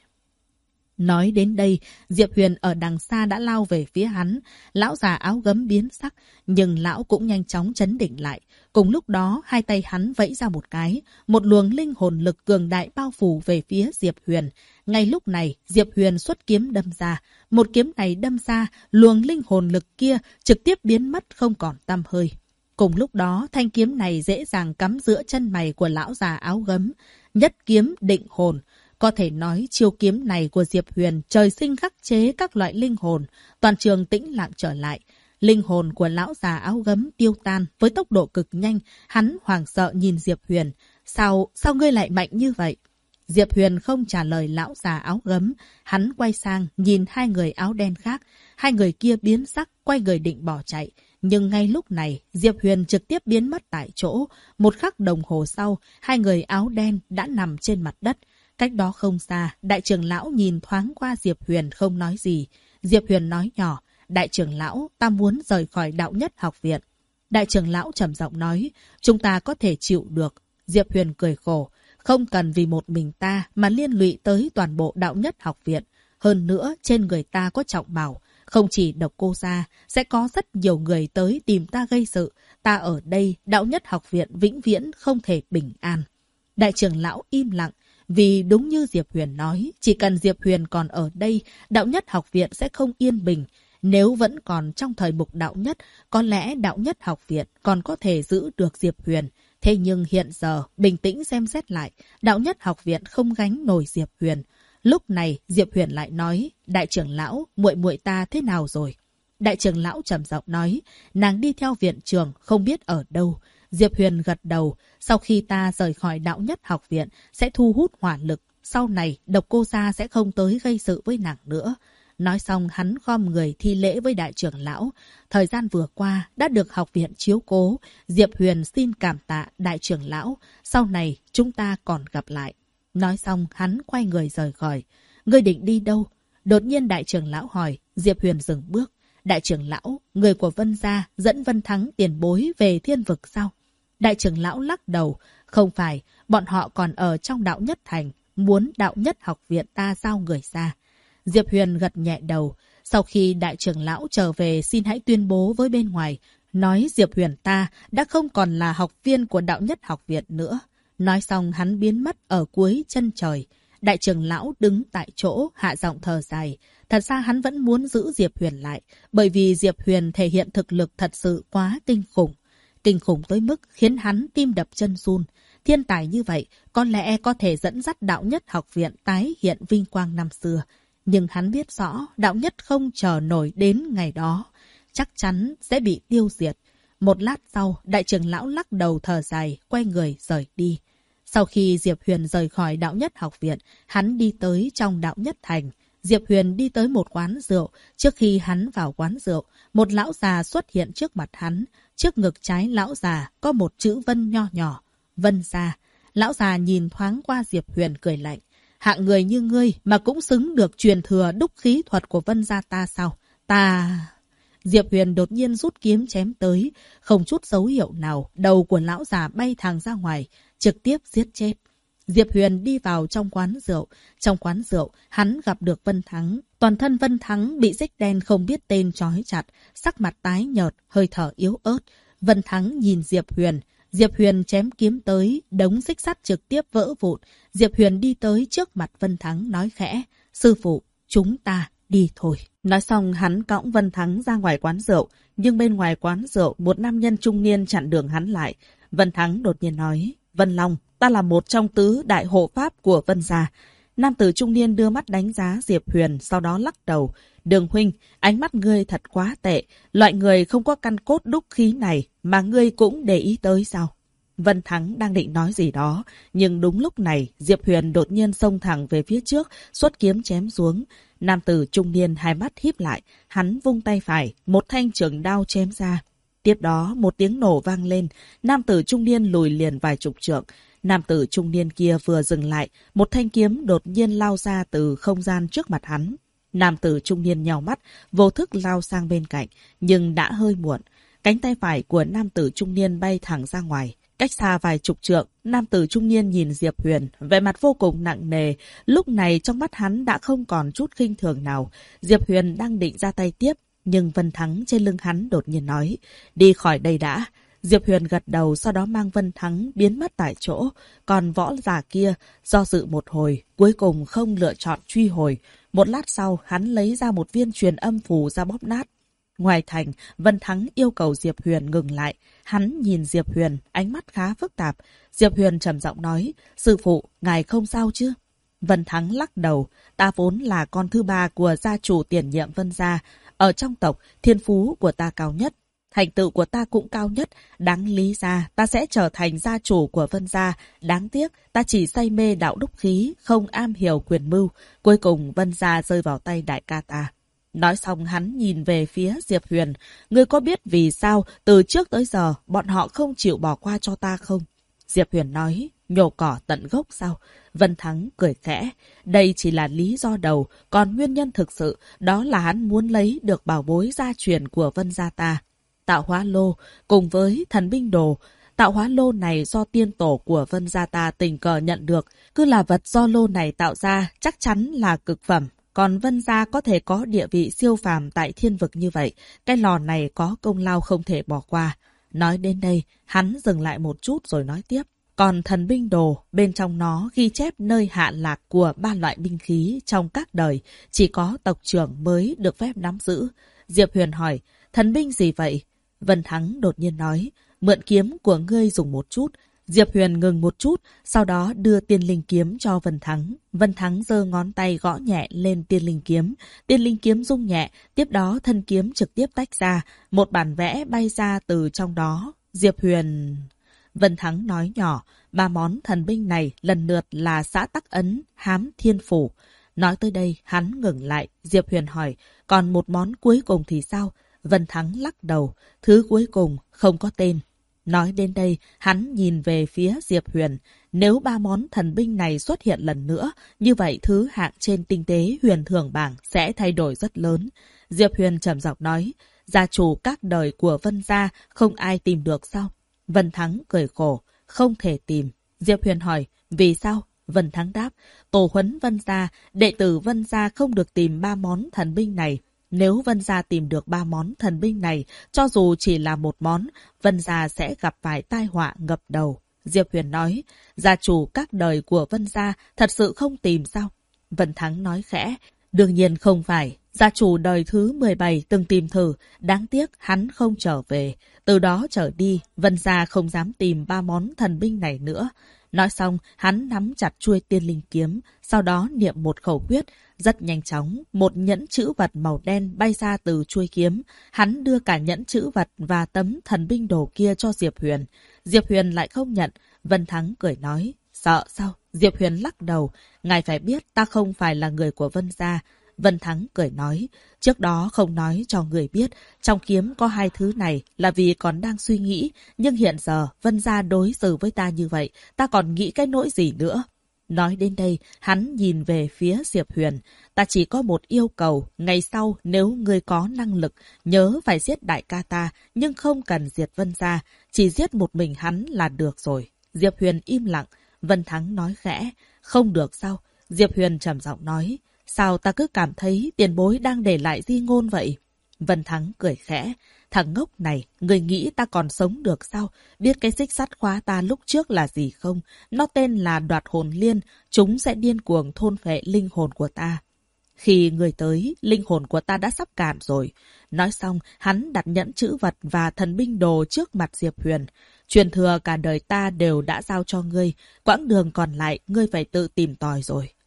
Nói đến đây, Diệp Huyền ở đằng xa đã lao về phía hắn. Lão già áo gấm biến sắc, nhưng lão cũng nhanh chóng trấn định lại. Cùng lúc đó, hai tay hắn vẫy ra một cái. Một luồng linh hồn lực cường đại bao phủ về phía Diệp Huyền. Ngay lúc này, Diệp Huyền xuất kiếm đâm ra. Một kiếm này đâm ra, luồng linh hồn lực kia trực tiếp biến mất không còn tăm hơi. Cùng lúc đó, thanh kiếm này dễ dàng cắm giữa chân mày của lão già áo gấm. Nhất kiếm định hồn. Có thể nói chiêu kiếm này của Diệp Huyền trời sinh khắc chế các loại linh hồn, toàn trường tĩnh lặng trở lại. Linh hồn của lão già áo gấm tiêu tan với tốc độ cực nhanh, hắn hoảng sợ nhìn Diệp Huyền. Sao ngươi lại mạnh như vậy? Diệp Huyền không trả lời lão già áo gấm, hắn quay sang nhìn hai người áo đen khác. Hai người kia biến sắc, quay người định bỏ chạy. Nhưng ngay lúc này, Diệp Huyền trực tiếp biến mất tại chỗ. Một khắc đồng hồ sau, hai người áo đen đã nằm trên mặt đất. Cách đó không xa, đại trưởng lão nhìn thoáng qua Diệp Huyền không nói gì. Diệp Huyền nói nhỏ, đại trưởng lão, ta muốn rời khỏi đạo nhất học viện. Đại trưởng lão trầm giọng nói, chúng ta có thể chịu được. Diệp Huyền cười khổ, không cần vì một mình ta mà liên lụy tới toàn bộ đạo nhất học viện. Hơn nữa, trên người ta có trọng bảo. Không chỉ độc cô gia, sẽ có rất nhiều người tới tìm ta gây sự. Ta ở đây, đạo nhất học viện vĩnh viễn không thể bình an. Đại trưởng lão im lặng. Vì đúng như Diệp Huyền nói, chỉ cần Diệp Huyền còn ở đây, đạo nhất học viện sẽ không yên bình. Nếu vẫn còn trong thời mục đạo nhất, có lẽ đạo nhất học viện còn có thể giữ được Diệp Huyền. Thế nhưng hiện giờ, bình tĩnh xem xét lại, đạo nhất học viện không gánh nổi Diệp Huyền. Lúc này, Diệp Huyền lại nói, đại trưởng lão, muội muội ta thế nào rồi? Đại trưởng lão trầm giọng nói, nàng đi theo viện trường, không biết ở đâu. Diệp Huyền gật đầu, sau khi ta rời khỏi đạo nhất học viện, sẽ thu hút hỏa lực. Sau này, độc cô gia sẽ không tới gây sự với nàng nữa. Nói xong hắn khom người thi lễ với đại trưởng lão. Thời gian vừa qua đã được học viện chiếu cố. Diệp Huyền xin cảm tạ đại trưởng lão. Sau này chúng ta còn gặp lại. Nói xong hắn quay người rời khỏi. Ngươi định đi đâu? Đột nhiên đại trưởng lão hỏi. Diệp Huyền dừng bước. Đại trưởng lão, người của Vân gia dẫn Vân Thắng tiền bối về thiên vực sao? Đại trưởng lão lắc đầu. Không phải, bọn họ còn ở trong đạo nhất thành. Muốn đạo nhất học viện ta giao người ra. Diệp Huyền gật nhẹ đầu. Sau khi đại trưởng lão trở về xin hãy tuyên bố với bên ngoài. Nói Diệp Huyền ta đã không còn là học viên của đạo nhất học viện nữa. Nói xong hắn biến mất ở cuối chân trời. Đại trưởng lão đứng tại chỗ hạ giọng thở dài. Thật ra hắn vẫn muốn giữ Diệp Huyền lại. Bởi vì Diệp Huyền thể hiện thực lực thật sự quá kinh khủng. Kinh khủng tới mức khiến hắn tim đập chân run. Thiên tài như vậy có lẽ có thể dẫn dắt đạo nhất học viện tái hiện vinh quang năm xưa. Nhưng hắn biết rõ đạo nhất không chờ nổi đến ngày đó. Chắc chắn sẽ bị tiêu diệt. Một lát sau, đại trưởng lão lắc đầu thở dài, quay người rời đi. Sau khi Diệp Huyền rời khỏi đạo nhất học viện, hắn đi tới trong đạo nhất thành. Diệp Huyền đi tới một quán rượu. Trước khi hắn vào quán rượu, một lão già xuất hiện trước mặt hắn. Trước ngực trái lão già có một chữ Vân nho nhỏ. Vân gia. Lão già nhìn thoáng qua Diệp Huyền cười lạnh. Hạng người như ngươi mà cũng xứng được truyền thừa đúc khí thuật của Vân gia ta sao? Ta... Diệp Huyền đột nhiên rút kiếm chém tới. Không chút dấu hiệu nào, đầu của lão già bay thẳng ra ngoài, trực tiếp giết chết. Diệp Huyền đi vào trong quán rượu. Trong quán rượu, hắn gặp được Vân Thắng. Toàn thân Vân Thắng bị xích đen không biết tên trói chặt, sắc mặt tái nhợt, hơi thở yếu ớt. Vân Thắng nhìn Diệp Huyền. Diệp Huyền chém kiếm tới, đống xích sắt trực tiếp vỡ vụn. Diệp Huyền đi tới trước mặt Vân Thắng nói khẽ, sư phụ, chúng ta đi thôi. Nói xong hắn cõng Vân Thắng ra ngoài quán rượu, nhưng bên ngoài quán rượu một nam nhân trung niên chặn đường hắn lại. Vân Thắng đột nhiên nói, Vân Long, ta là một trong tứ đại hộ pháp của Vân gia. Nam tử trung niên đưa mắt đánh giá Diệp Huyền, sau đó lắc đầu. Đường huynh, ánh mắt ngươi thật quá tệ. Loại người không có căn cốt đúc khí này mà ngươi cũng để ý tới sao? Vân Thắng đang định nói gì đó, nhưng đúng lúc này Diệp Huyền đột nhiên xông thẳng về phía trước, xuất kiếm chém xuống. Nam tử trung niên hai mắt híp lại, hắn vung tay phải, một thanh trường đao chém ra. Tiếp đó một tiếng nổ vang lên, nam tử trung niên lùi liền vài chục trượng. Nam tử trung niên kia vừa dừng lại, một thanh kiếm đột nhiên lao ra từ không gian trước mặt hắn. Nam tử trung niên nhào mắt, vô thức lao sang bên cạnh, nhưng đã hơi muộn. Cánh tay phải của nam tử trung niên bay thẳng ra ngoài. Cách xa vài chục trượng, nam tử trung niên nhìn Diệp Huyền, vẻ mặt vô cùng nặng nề. Lúc này trong mắt hắn đã không còn chút khinh thường nào. Diệp Huyền đang định ra tay tiếp, nhưng Vân Thắng trên lưng hắn đột nhiên nói, đi khỏi đây đã. Diệp Huyền gật đầu, sau đó mang Vân Thắng biến mất tại chỗ. Còn võ giả kia do dự một hồi, cuối cùng không lựa chọn truy hồi. Một lát sau, hắn lấy ra một viên truyền âm phù ra bóp nát. Ngoài thành, Vân Thắng yêu cầu Diệp Huyền ngừng lại. Hắn nhìn Diệp Huyền, ánh mắt khá phức tạp. Diệp Huyền trầm giọng nói, sư phụ, ngài không sao chứ? Vân Thắng lắc đầu, ta vốn là con thứ ba của gia chủ tiền nhiệm Vân gia. Ở trong tộc, thiên phú của ta cao nhất. Thành tựu của ta cũng cao nhất, đáng lý ra ta sẽ trở thành gia chủ của Vân gia. Đáng tiếc, ta chỉ say mê đạo đúc khí, không am hiểu quyền mưu. Cuối cùng Vân gia rơi vào tay đại ca ta. Nói xong hắn nhìn về phía Diệp Huyền. Ngươi có biết vì sao từ trước tới giờ bọn họ không chịu bỏ qua cho ta không? Diệp Huyền nói, nhổ cỏ tận gốc sao? Vân Thắng cười khẽ. Đây chỉ là lý do đầu, còn nguyên nhân thực sự đó là hắn muốn lấy được bảo bối gia truyền của Vân gia ta. Tạo hóa lô cùng với thần binh đồ. Tạo hóa lô này do tiên tổ của Vân gia ta tình cờ nhận được. Cứ là vật do lô này tạo ra chắc chắn là cực phẩm. Còn Vân gia có thể có địa vị siêu phàm tại thiên vực như vậy. Cái lò này có công lao không thể bỏ qua. Nói đến đây, hắn dừng lại một chút rồi nói tiếp. Còn thần binh đồ, bên trong nó ghi chép nơi hạ lạc của 3 loại binh khí trong các đời. Chỉ có tộc trưởng mới được phép nắm giữ. Diệp Huyền hỏi, thần binh gì vậy? Vân Thắng đột nhiên nói, mượn kiếm của ngươi dùng một chút. Diệp Huyền ngừng một chút, sau đó đưa tiên linh kiếm cho Vân Thắng. Vân Thắng giơ ngón tay gõ nhẹ lên tiên linh kiếm. Tiên linh kiếm rung nhẹ, tiếp đó thân kiếm trực tiếp tách ra. Một bản vẽ bay ra từ trong đó. Diệp Huyền... Vân Thắng nói nhỏ, 3 món thần binh này lần lượt là Xã Tắc Ấn, Hám Thiên Phủ. Nói tới đây, hắn ngừng lại. Diệp Huyền hỏi, còn một món cuối cùng thì sao? Vân Thắng lắc đầu, thứ cuối cùng không có tên. Nói đến đây, hắn nhìn về phía Diệp Huyền. Nếu 3 món thần binh này xuất hiện lần nữa, như vậy thứ hạng trên tinh tế huyền thưởng bảng sẽ thay đổi rất lớn. Diệp Huyền trầm giọng nói, gia chủ các đời của Vân gia không ai tìm được sao? Vân Thắng cười khổ, không thể tìm. Diệp Huyền hỏi, vì sao? Vân Thắng đáp, tổ huấn Vân gia, đệ tử Vân gia không được tìm 3 món thần binh này. Nếu Vân gia tìm được 3 món thần binh này, cho dù chỉ là một món, Vân gia sẽ gặp phải tai họa ngập đầu. Diệp Huyền nói, gia chủ các đời của Vân gia thật sự không tìm sao? Vân Thắng nói khẽ, đương nhiên không phải. Gia chủ đời thứ 17 từng tìm thử, đáng tiếc hắn không trở về. Từ đó trở đi, Vân gia không dám tìm 3 món thần binh này nữa. Nói xong, hắn nắm chặt chuôi tiên linh kiếm, sau đó niệm một khẩu quyết. Rất nhanh chóng, một nhẫn chữ vật màu đen bay ra từ chuôi kiếm. Hắn đưa cả nhẫn chữ vật và tấm thần binh đồ kia cho Diệp Huyền. Diệp Huyền lại không nhận. Vân Thắng cười nói, sợ sao? Diệp Huyền lắc đầu, ngài phải biết ta không phải là người của Vân gia. Vân Thắng cười nói, trước đó không nói cho người biết, trong kiếm có 2 thứ này là vì còn đang suy nghĩ, nhưng hiện giờ Vân gia đối xử với ta như vậy, ta còn nghĩ cái nỗi gì nữa. Nói đến đây, hắn nhìn về phía Diệp Huyền, ta chỉ có một yêu cầu, ngày sau nếu ngươi có năng lực, nhớ phải giết đại ca ta, nhưng không cần diệt Vân gia, chỉ giết một mình hắn là được rồi. Diệp Huyền im lặng, Vân Thắng nói khẽ, không được sao? Diệp Huyền trầm giọng nói, sao ta cứ cảm thấy tiền bối đang để lại di ngôn vậy? Vân Thắng cười khẽ. Thằng ngốc này, người nghĩ ta còn sống được sao? Biết cái xích sắt khóa ta lúc trước là gì không? Nó tên là Đoạt Hồn Liên. Chúng sẽ điên cuồng thôn phệ linh hồn của ta. Khi người tới, linh hồn của ta đã sắp cạn rồi. Nói xong, hắn đặt nhẫn chữ vật và thần binh đồ trước mặt Diệp Huyền. Truyền thừa cả đời ta đều đã giao cho ngươi. Quãng đường còn lại, ngươi phải tự tìm tòi rồi.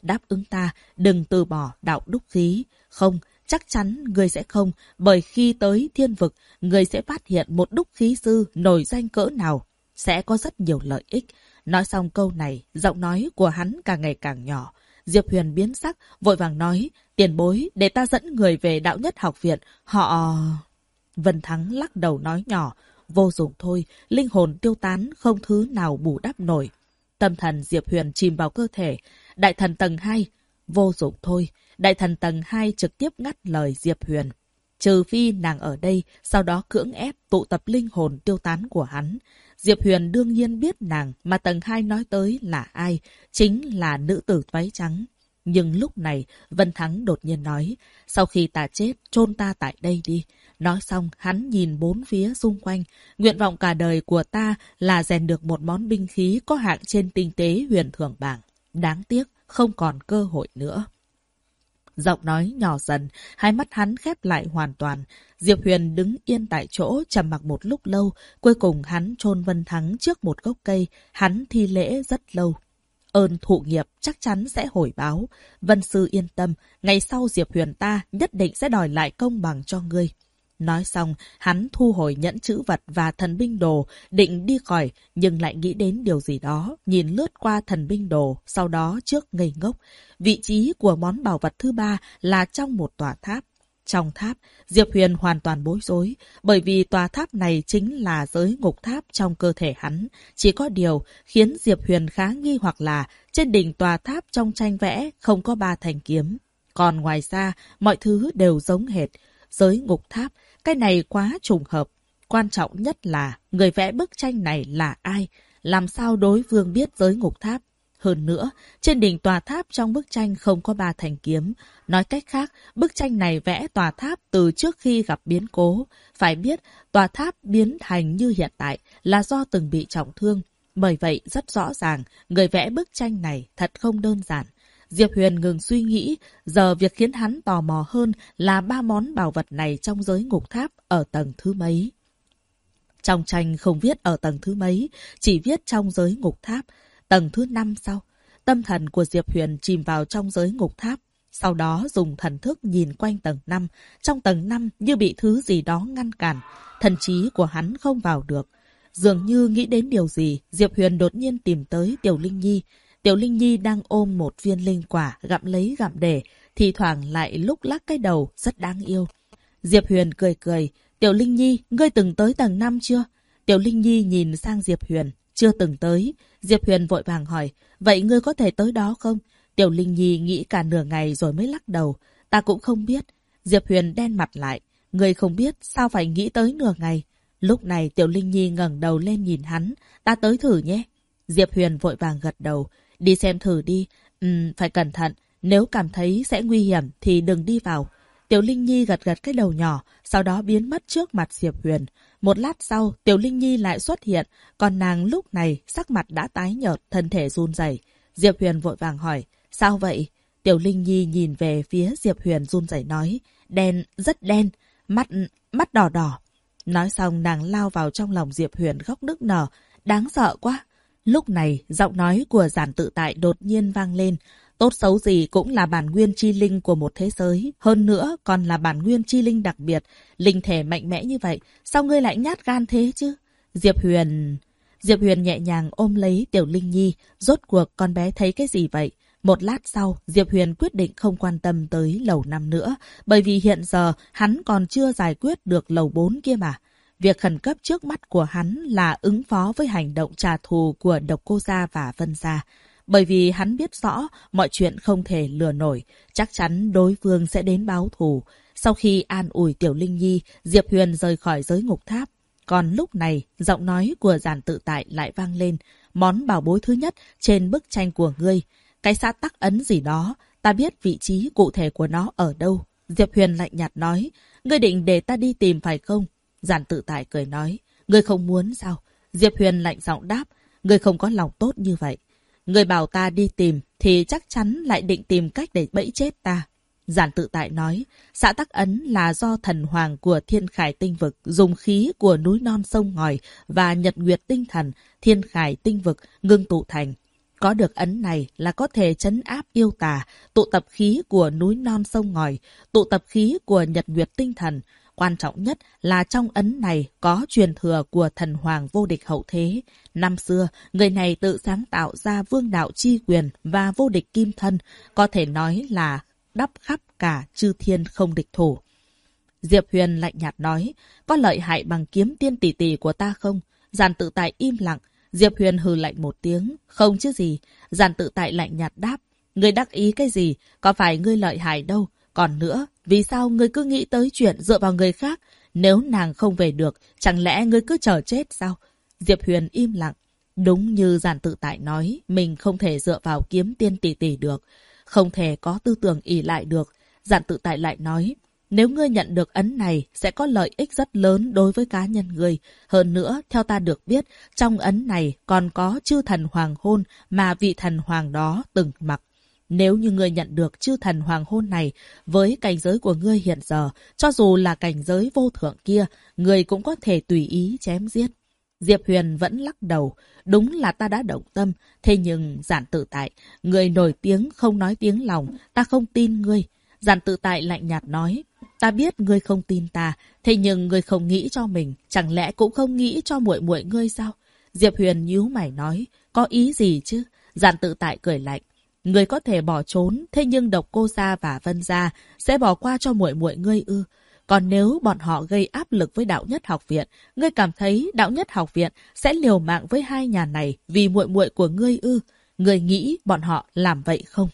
đáp ứng ta, đừng từ bỏ đạo đúc khí. Không, chắc chắn ngươi sẽ không, bởi khi tới thiên vực, ngươi sẽ phát hiện một đúc khí sư nổi danh cỡ nào. Sẽ có rất nhiều lợi ích. Nói xong câu này, giọng nói của hắn càng ngày càng nhỏ. Diệp Huyền biến sắc, vội vàng nói, tiền bối, để ta dẫn người về đạo nhất học viện, họ... Vân Thắng lắc đầu nói nhỏ, vô dụng thôi, linh hồn tiêu tán, không thứ nào bù đắp nổi. Tâm thần Diệp Huyền chìm vào cơ thể. Đại thần tầng 2, vô dụng thôi. Đại thần tầng 2 trực tiếp ngắt lời Diệp Huyền. Trừ phi nàng ở đây, sau đó cưỡng ép tụ tập linh hồn tiêu tán của hắn. Diệp Huyền đương nhiên biết nàng mà tầng 2 nói tới là ai, chính là nữ tử váy trắng. Nhưng lúc này, Vân Thắng đột nhiên nói, sau khi ta chết, chôn ta tại đây đi. Nói xong, hắn nhìn bốn phía xung quanh. Nguyện vọng cả đời của ta là rèn được một món binh khí có hạng trên tinh tế huyền thưởng bảng. Đáng tiếc, không còn cơ hội nữa. Giọng nói nhỏ dần, hai mắt hắn khép lại hoàn toàn. Diệp Huyền đứng yên tại chỗ, trầm mặc một lúc lâu. Cuối cùng hắn chôn Vân Thắng trước một gốc cây. Hắn thi lễ rất lâu. Ơn thụ nghiệp chắc chắn sẽ hồi báo. Vân sư yên tâm, ngày sau Diệp Huyền ta nhất định sẽ đòi lại công bằng cho ngươi. Nói xong, hắn thu hồi nhẫn chữ vật và thần binh đồ, định đi khỏi, nhưng lại nghĩ đến điều gì đó, nhìn lướt qua thần binh đồ, sau đó trước ngây ngốc. Vị trí của món bảo vật thứ ba là trong một tòa tháp. Trong tháp, Diệp Huyền hoàn toàn bối rối, bởi vì tòa tháp này chính là giới ngục tháp trong cơ thể hắn. Chỉ có điều khiến Diệp Huyền khá nghi hoặc là trên đỉnh tòa tháp trong tranh vẽ không có 3 thanh kiếm. Còn ngoài ra, mọi thứ đều giống hệt. Giới ngục tháp, cái này quá trùng hợp. Quan trọng nhất là người vẽ bức tranh này là ai? Làm sao đối phương biết giới ngục tháp? Hơn nữa, trên đỉnh tòa tháp trong bức tranh không có 3 thanh kiếm. Nói cách khác, bức tranh này vẽ tòa tháp từ trước khi gặp biến cố. Phải biết, tòa tháp biến thành như hiện tại là do từng bị trọng thương. Bởi vậy, rất rõ ràng, người vẽ bức tranh này thật không đơn giản. Diệp Huyền ngừng suy nghĩ, giờ việc khiến hắn tò mò hơn là 3 món bảo vật này trong giới ngục tháp ở tầng thứ mấy. Trong tranh không viết ở tầng thứ mấy, chỉ viết trong giới ngục tháp. Tầng thứ 5 sao? Tâm thần của Diệp Huyền chìm vào trong giới ngục tháp. Sau đó dùng thần thức nhìn quanh tầng 5. Trong tầng 5 như bị thứ gì đó ngăn cản. Thần trí của hắn không vào được. Dường như nghĩ đến điều gì, Diệp Huyền đột nhiên tìm tới Tiểu Linh Nhi. Tiểu Linh Nhi đang ôm một viên linh quả, gặm lấy gặm để, thì thoảng lại lúc lắc cái đầu, rất đáng yêu. Diệp Huyền cười cười. Tiểu Linh Nhi, ngươi từng tới tầng 5 chưa? Tiểu Linh Nhi nhìn sang Diệp Huyền. Chưa từng tới. Diệp Huyền vội vàng hỏi, vậy ngươi có thể tới đó không? Tiểu Linh Nhi nghĩ cả nửa ngày rồi mới lắc đầu. Ta cũng không biết. Diệp Huyền đen mặt lại. Ngươi không biết, sao phải nghĩ tới nửa ngày? Lúc này Tiểu Linh Nhi ngẩng đầu lên nhìn hắn. Ta tới thử nhé. Diệp Huyền vội vàng gật đầu. Đi xem thử đi. Phải cẩn thận. Nếu cảm thấy sẽ nguy hiểm thì đừng đi vào. Tiểu Linh Nhi gật gật cái đầu nhỏ, sau đó biến mất trước mặt Diệp Huyền. Một lát sau, Tiểu Linh Nhi lại xuất hiện, còn nàng lúc này sắc mặt đã tái nhợt, thân thể run rẩy. Diệp Huyền vội vàng hỏi, sao vậy? Tiểu Linh Nhi nhìn về phía Diệp Huyền run rẩy nói, đen, rất đen, mắt đỏ đỏ. Nói xong nàng lao vào trong lòng Diệp Huyền khóc nức nở, đáng sợ quá. Lúc này, giọng nói của Giản Tự Tại đột nhiên vang lên. Tốt xấu gì cũng là bản nguyên chi linh của một thế giới. Hơn nữa còn là bản nguyên chi linh đặc biệt. Linh thể mạnh mẽ như vậy. Sao ngươi lại nhát gan thế chứ? Diệp Huyền nhẹ nhàng ôm lấy Tiểu Linh Nhi. Rốt cuộc con bé thấy cái gì vậy? Một lát sau, Diệp Huyền quyết định không quan tâm tới lầu 5 nữa. Bởi vì hiện giờ hắn còn chưa giải quyết được lầu 4 kia mà. Việc khẩn cấp trước mắt của hắn là ứng phó với hành động trả thù của Độc Cô Gia và Vân Gia. Bởi vì hắn biết rõ mọi chuyện không thể lừa nổi, chắc chắn đối phương sẽ đến báo thù. Sau khi an ủi Tiểu Linh Nhi, Diệp Huyền rời khỏi giới ngục tháp. Còn lúc này, giọng nói của Giản Tự Tại lại vang lên. Món bảo bối thứ nhất trên bức tranh của ngươi. Cái xã tắc ấn gì đó, ta biết vị trí cụ thể của nó ở đâu. Diệp Huyền lạnh nhạt nói, ngươi định để ta đi tìm phải không? Giản Tự Tại cười nói, ngươi không muốn sao? Diệp Huyền lạnh giọng đáp, ngươi không có lòng tốt như vậy. Ngươi bảo ta đi tìm thì chắc chắn lại định tìm cách để bẫy chết ta. Giản Tự Tại nói, xã tắc ấn là do thần hoàng của Thiên Khải Tinh Vực dùng khí của núi non sông ngòi và nhật nguyệt tinh thần Thiên Khải Tinh Vực ngưng tụ thành. Có được ấn này là có thể trấn áp yêu tà, tụ tập khí của núi non sông ngòi, tụ tập khí của nhật nguyệt tinh thần. Quan trọng nhất là trong ấn này có truyền thừa của thần hoàng vô địch hậu thế. Năm xưa, người này tự sáng tạo ra vương đạo chi quyền và vô địch kim thân, có thể nói là đắp khắp cả chư thiên không địch thủ. Diệp Huyền lạnh nhạt nói, có lợi hại bằng kiếm tiên tỷ tỷ của ta không? Giản Tự Tại im lặng. Diệp Huyền hừ lạnh một tiếng, không chứ gì. Giản Tự Tại lạnh nhạt đáp, ngươi đắc ý cái gì? Có phải ngươi lợi hại đâu? Còn nữa, vì sao ngươi cứ nghĩ tới chuyện dựa vào người khác? Nếu nàng không về được, chẳng lẽ ngươi cứ chờ chết sao? Diệp Huyền im lặng. Đúng như Giản Tự Tại nói, mình không thể dựa vào kiếm tiên tỷ tỷ được. Không thể có tư tưởng ỷ lại được. Giản Tự Tại lại nói, nếu ngươi nhận được ấn này, sẽ có lợi ích rất lớn đối với cá nhân ngươi. Hơn nữa, theo ta được biết, trong ấn này còn có chư thần hoàng hôn mà vị thần hoàng đó từng mặc. Nếu như ngươi nhận được chư thần hoàng hôn này, với cảnh giới của ngươi hiện giờ, cho dù là cảnh giới vô thượng kia, ngươi cũng có thể tùy ý chém giết. Diệp Huyền vẫn lắc đầu. Đúng là ta đã động tâm, thế nhưng Giản Tự Tại, ngươi nổi tiếng không nói tiếng lòng, ta không tin ngươi. Giản Tự Tại lạnh nhạt nói, ta biết ngươi không tin ta, thế nhưng ngươi không nghĩ cho mình, chẳng lẽ cũng không nghĩ cho muội muội ngươi sao? Diệp Huyền nhíu mày nói, có ý gì chứ? Giản Tự Tại cười lạnh, ngươi có thể bỏ trốn, thế nhưng Độc Cô gia và Vân gia sẽ bỏ qua cho muội muội ngươi ư? Còn nếu bọn họ gây áp lực với Đạo Nhất Học Viện, ngươi cảm thấy Đạo Nhất Học Viện sẽ liều mạng với hai nhà này vì muội muội của ngươi ư? Ngươi nghĩ bọn họ làm vậy không?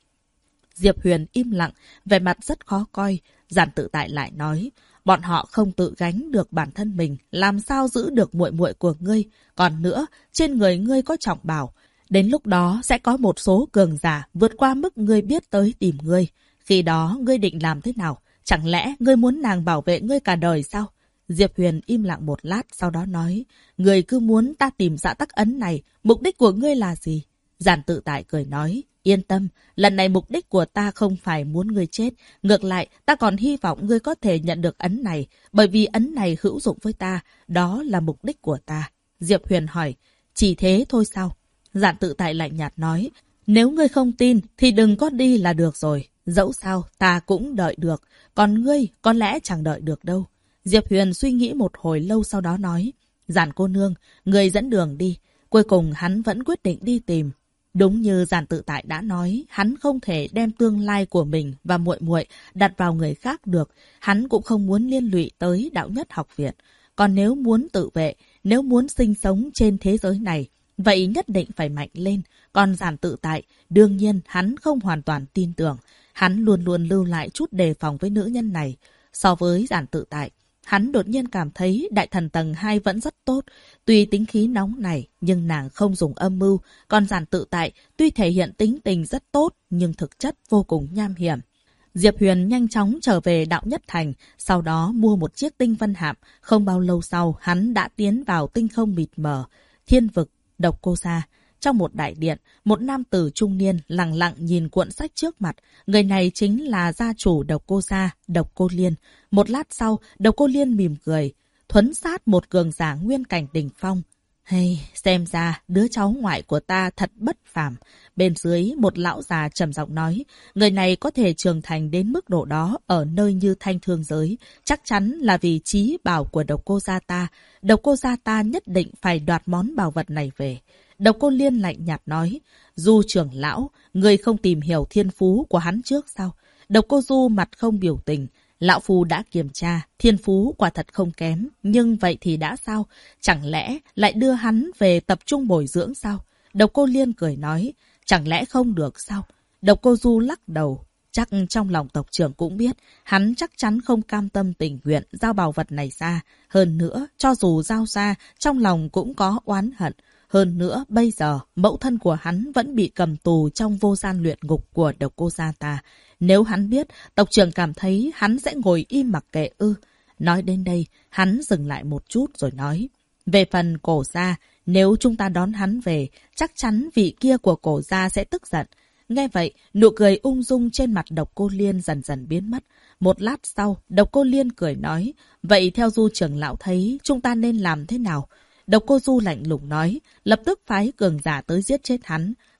Diệp Huyền im lặng, vẻ mặt rất khó coi. Giản Tự Tại lại nói, bọn họ không tự gánh được bản thân mình, làm sao giữ được muội muội của ngươi? Còn nữa, trên người ngươi có trọng bảo. Đến lúc đó sẽ có một số cường giả vượt qua mức ngươi biết tới tìm ngươi. Khi đó ngươi định làm thế nào? Chẳng lẽ ngươi muốn nàng bảo vệ ngươi cả đời sao? Diệp Huyền im lặng một lát, sau đó nói, ngươi cứ muốn ta tìm ra tắc ấn này, mục đích của ngươi là gì? Giản Tự Tại cười nói, yên tâm, lần này mục đích của ta không phải muốn ngươi chết. Ngược lại, ta còn hy vọng ngươi có thể nhận được ấn này, bởi vì ấn này hữu dụng với ta. Đó là mục đích của ta. Diệp Huyền hỏi, chỉ thế thôi sao? Giản Tự Tại lạnh nhạt nói, nếu ngươi không tin thì đừng có đi là được rồi. Dẫu sao, ta cũng đợi được. Còn ngươi có lẽ chẳng đợi được đâu. Diệp Huyền suy nghĩ một hồi lâu sau đó nói, Giản cô nương, ngươi dẫn đường đi. Cuối cùng hắn vẫn quyết định đi tìm. Đúng như Giản Tự Tại đã nói, hắn không thể đem tương lai của mình và muội muội đặt vào người khác được. Hắn cũng không muốn liên lụy tới Đạo Nhất Học Viện. Còn nếu muốn tự vệ, nếu muốn sinh sống trên thế giới này, vậy nhất định phải mạnh lên. Còn Giản Tự Tại, đương nhiên hắn không hoàn toàn tin tưởng. Hắn luôn luôn lưu lại chút đề phòng với nữ nhân này. So với Giản Tự Tại, hắn đột nhiên cảm thấy Đại Thần tầng 2 vẫn rất tốt. Tuy tính khí nóng này, nhưng nàng không dùng âm mưu. Còn Giản Tự Tại, tuy thể hiện tính tình rất tốt, nhưng thực chất vô cùng nham hiểm. Diệp Huyền nhanh chóng trở về Đạo Nhất Thành, sau đó mua một chiếc tinh vân hạm. Không bao lâu sau, hắn đã tiến vào tinh không mịt mờ, thiên vực, Độc Cô gia. Trong một đại điện, một nam tử trung niên lặng lặng nhìn cuộn sách trước mặt. Người này chính là gia chủ Độc Cô gia, Độc Cô Liên. Một lát sau, Độc Cô Liên mỉm cười, thuấn sát một cường giả nguyên cảnh đỉnh phong. Hey, xem ra đứa cháu ngoại của ta thật bất phàm. Bên dưới một lão già trầm giọng nói, người này có thể trưởng thành đến mức độ đó ở nơi như Thanh Thương giới, chắc chắn là vì chí bảo của Độc Cô gia ta. Độc Cô gia ta nhất định phải đoạt món bảo vật này về. Độc Cô Liên lạnh nhạt nói, Du trưởng lão, người không tìm hiểu thiên phú của hắn trước sao? Độc Cô Du mặt không biểu tình. Lão Phu đã kiểm tra, thiên phú quả thật không kém, nhưng vậy thì đã sao? Chẳng lẽ lại đưa hắn về tập trung bồi dưỡng sao? Độc Cô Liên cười nói, chẳng lẽ không được sao? Độc Cô Du lắc đầu, chắc trong lòng tộc trưởng cũng biết, hắn chắc chắn không cam tâm tình nguyện giao bảo vật này ra. Hơn nữa, cho dù giao ra, trong lòng cũng có oán hận. Hơn nữa, bây giờ, mẫu thân của hắn vẫn bị cầm tù trong vô gian luyện ngục của Độc Cô gia ta. Nếu hắn biết, tộc trưởng cảm thấy hắn sẽ ngồi im mặc kệ ư. Nói đến đây, hắn dừng lại một chút rồi nói. Về phần Cổ gia, nếu chúng ta đón hắn về, chắc chắn vị kia của Cổ gia sẽ tức giận. Nghe vậy, nụ cười ung dung trên mặt Độc Cô Liên dần dần biến mất. Một lát sau, Độc Cô Liên cười nói, vậy theo Du trưởng lão thấy, chúng ta nên làm thế nào? Độc Cô Du lạnh lùng nói, lập tức phái cường giả tới giết chết hắn.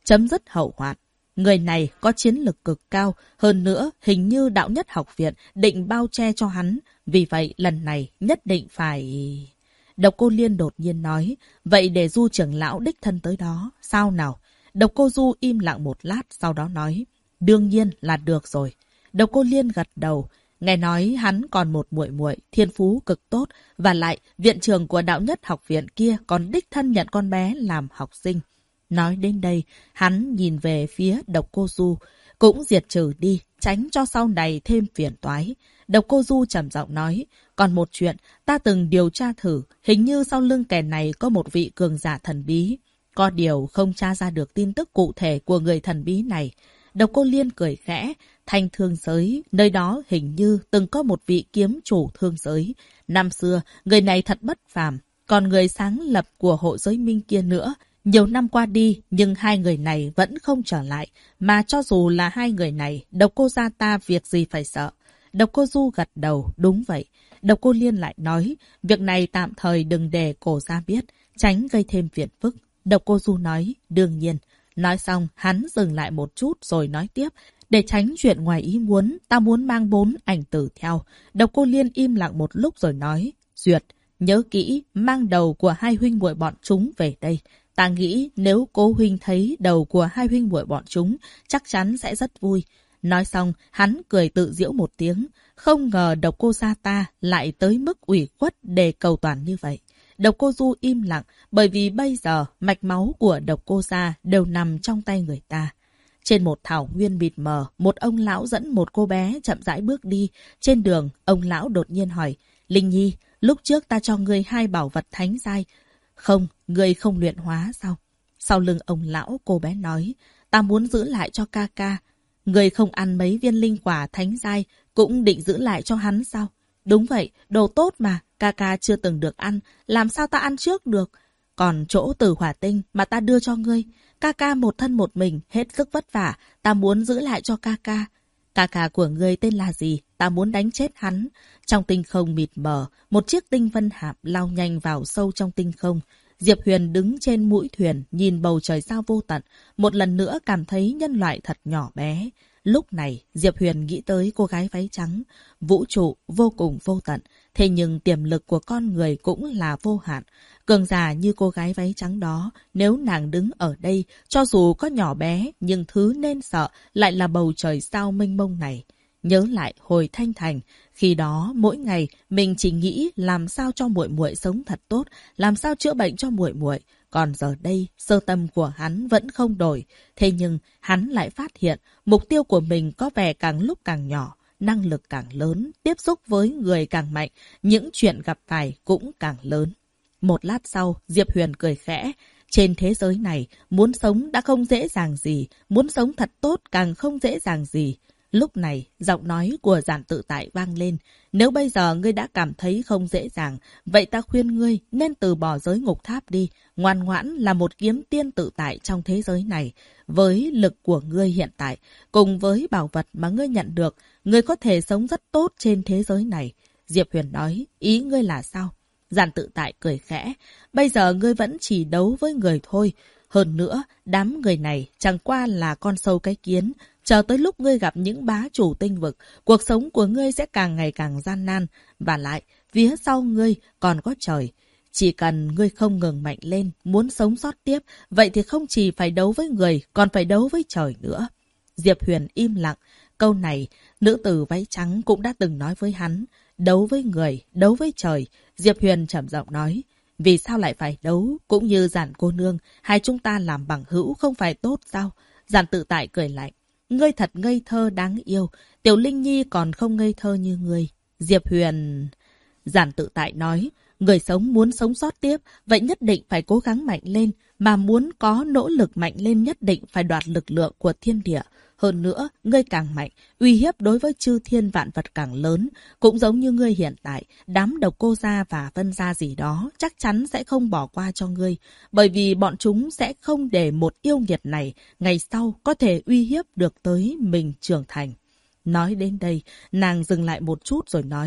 chấm dứt hậu hoạn. Người này có chiến lực cực cao, hơn nữa hình như đạo nhất học viện định bao che cho hắn, vì vậy lần này nhất định phải... Độc Cô Liên đột nhiên nói, vậy để Du trưởng lão đích thân tới đó, sao nào? Độc Cô Du im lặng một lát, sau đó nói, đương nhiên là được rồi. Độc Cô Liên gật đầu, nghe nói hắn còn một muội muội thiên phú cực tốt, và lại viện trưởng của đạo nhất học viện kia còn đích thân nhận con bé làm học sinh. Nói đến đây, hắn nhìn về phía Độc Cô Du, cũng diệt trừ đi, tránh cho sau này thêm phiền toái. Độc Cô Du trầm giọng nói, còn một chuyện, ta từng điều tra thử, hình như sau lưng kẻ này có một vị cường giả thần bí. Có điều không tra ra được tin tức cụ thể của người thần bí này. Độc Cô Liên cười khẽ, Thanh Thương Giới, nơi đó hình như từng có một vị kiếm chủ thương giới. Năm xưa, người này thật bất phàm, còn người sáng lập của hội giới minh kia nữa. Nhiều năm qua đi, nhưng hai người này vẫn không trở lại. Mà cho dù là hai người này, Độc Cô gia ta việc gì phải sợ. Độc Cô Du gật đầu, đúng vậy. Độc Cô Liên lại nói, việc này tạm thời đừng để cổ gia biết, tránh gây thêm phiền phức. Độc Cô Du nói, đương nhiên. Nói xong, hắn dừng lại một chút rồi nói tiếp. Để tránh chuyện ngoài ý muốn, ta muốn mang 4 ảnh tử theo. Độc Cô Liên im lặng một lúc rồi nói, Duyệt, nhớ kỹ, mang đầu của hai huynh muội bọn chúng về đây. Ta nghĩ nếu cố huynh thấy đầu của hai huynh muội bọn chúng, chắc chắn sẽ rất vui. Nói xong, hắn cười tự giễu một tiếng. Không ngờ Độc Cô gia ta lại tới mức ủy khuất để cầu toàn như vậy. Độc Cô Du im lặng, bởi vì bây giờ mạch máu của Độc Cô gia đều nằm trong tay người ta. Trên một thảo nguyên mịt mờ, một ông lão dẫn một cô bé chậm rãi bước đi. Trên đường, ông lão đột nhiên hỏi, Linh Nhi, lúc trước ta cho ngươi 2 bảo vật thánh giai. Không, ngươi không luyện hóa sao? Sau lưng ông lão, cô bé nói, ta muốn giữ lại cho ca ca. Ngươi không ăn mấy viên linh quả thánh giai, cũng định giữ lại cho hắn sao? Đúng vậy, đồ tốt mà, ca ca chưa từng được ăn, làm sao ta ăn trước được? Còn chỗ Tử Hỏa Tinh mà ta đưa cho ngươi, ca ca một thân một mình, hết sức vất vả, ta muốn giữ lại cho ca ca. Ca ca của ngươi tên là gì? Ta muốn đánh chết hắn. Trong tinh không mịt mờ, một chiếc tinh vân hạp lao nhanh vào sâu trong tinh không. Diệp Huyền đứng trên mũi thuyền, nhìn bầu trời sao vô tận, một lần nữa cảm thấy nhân loại thật nhỏ bé. Lúc này, Diệp Huyền nghĩ tới cô gái váy trắng. Vũ trụ vô cùng vô tận, thế nhưng tiềm lực của con người cũng là vô hạn. Cường giả như cô gái váy trắng đó, nếu nàng đứng ở đây, cho dù có nhỏ bé, nhưng thứ nên sợ lại là bầu trời sao mênh mông này. Nhớ lại hồi Thanh Thành, khi đó mỗi ngày mình chỉ nghĩ làm sao cho muội muội sống thật tốt, làm sao chữa bệnh cho muội muội. Còn giờ đây, sơ tâm của hắn vẫn không đổi. Thế nhưng, hắn lại phát hiện, mục tiêu của mình có vẻ càng lúc càng nhỏ, năng lực càng lớn, tiếp xúc với người càng mạnh, những chuyện gặp phải cũng càng lớn. Một lát sau, Diệp Huyền cười khẽ. Trên thế giới này, muốn sống đã không dễ dàng gì, muốn sống thật tốt càng không dễ dàng gì. Lúc này, giọng nói của Giản Tự Tại vang lên. Nếu bây giờ ngươi đã cảm thấy không dễ dàng, vậy ta khuyên ngươi nên từ bỏ giới ngục tháp đi. Ngoan ngoãn là một kiếm tiên tự tại trong thế giới này. Với lực của ngươi hiện tại, cùng với bảo vật mà ngươi nhận được, ngươi có thể sống rất tốt trên thế giới này. Diệp Huyền nói, ý ngươi là sao? Giản Tự Tại cười khẽ. Bây giờ ngươi vẫn chỉ đấu với người thôi. Hơn nữa, đám người này chẳng qua là con sâu cái kiến. Chờ tới lúc ngươi gặp những bá chủ tinh vực, cuộc sống của ngươi sẽ càng ngày càng gian nan. Và lại, phía sau ngươi còn có trời. Chỉ cần ngươi không ngừng mạnh lên, muốn sống sót tiếp, vậy thì không chỉ phải đấu với người, còn phải đấu với trời nữa. Diệp Huyền im lặng. Câu này, nữ tử váy trắng cũng đã từng nói với hắn. Đấu với người, đấu với trời. Diệp Huyền trầm giọng nói. Vì sao lại phải đấu? Cũng như Giản cô nương, hai chúng ta làm bằng hữu không phải tốt sao? Giản Tự Tại cười lạnh. Ngươi thật ngây thơ đáng yêu. Tiểu Linh Nhi còn không ngây thơ như ngươi. Diệp Huyền... Giản Tự Tại nói. Người sống muốn sống sót tiếp, vậy nhất định phải cố gắng mạnh lên. Mà muốn có nỗ lực mạnh lên nhất định phải đoạt lực lượng của thiên địa. Hơn nữa, ngươi càng mạnh, uy hiếp đối với chư thiên vạn vật càng lớn. Cũng giống như ngươi hiện tại, đám Độc Cô gia và Vân gia gì đó chắc chắn sẽ không bỏ qua cho ngươi. Bởi vì bọn chúng sẽ không để một yêu nghiệt này ngày sau có thể uy hiếp được tới mình trưởng thành. Nói đến đây, nàng dừng lại một chút rồi nói.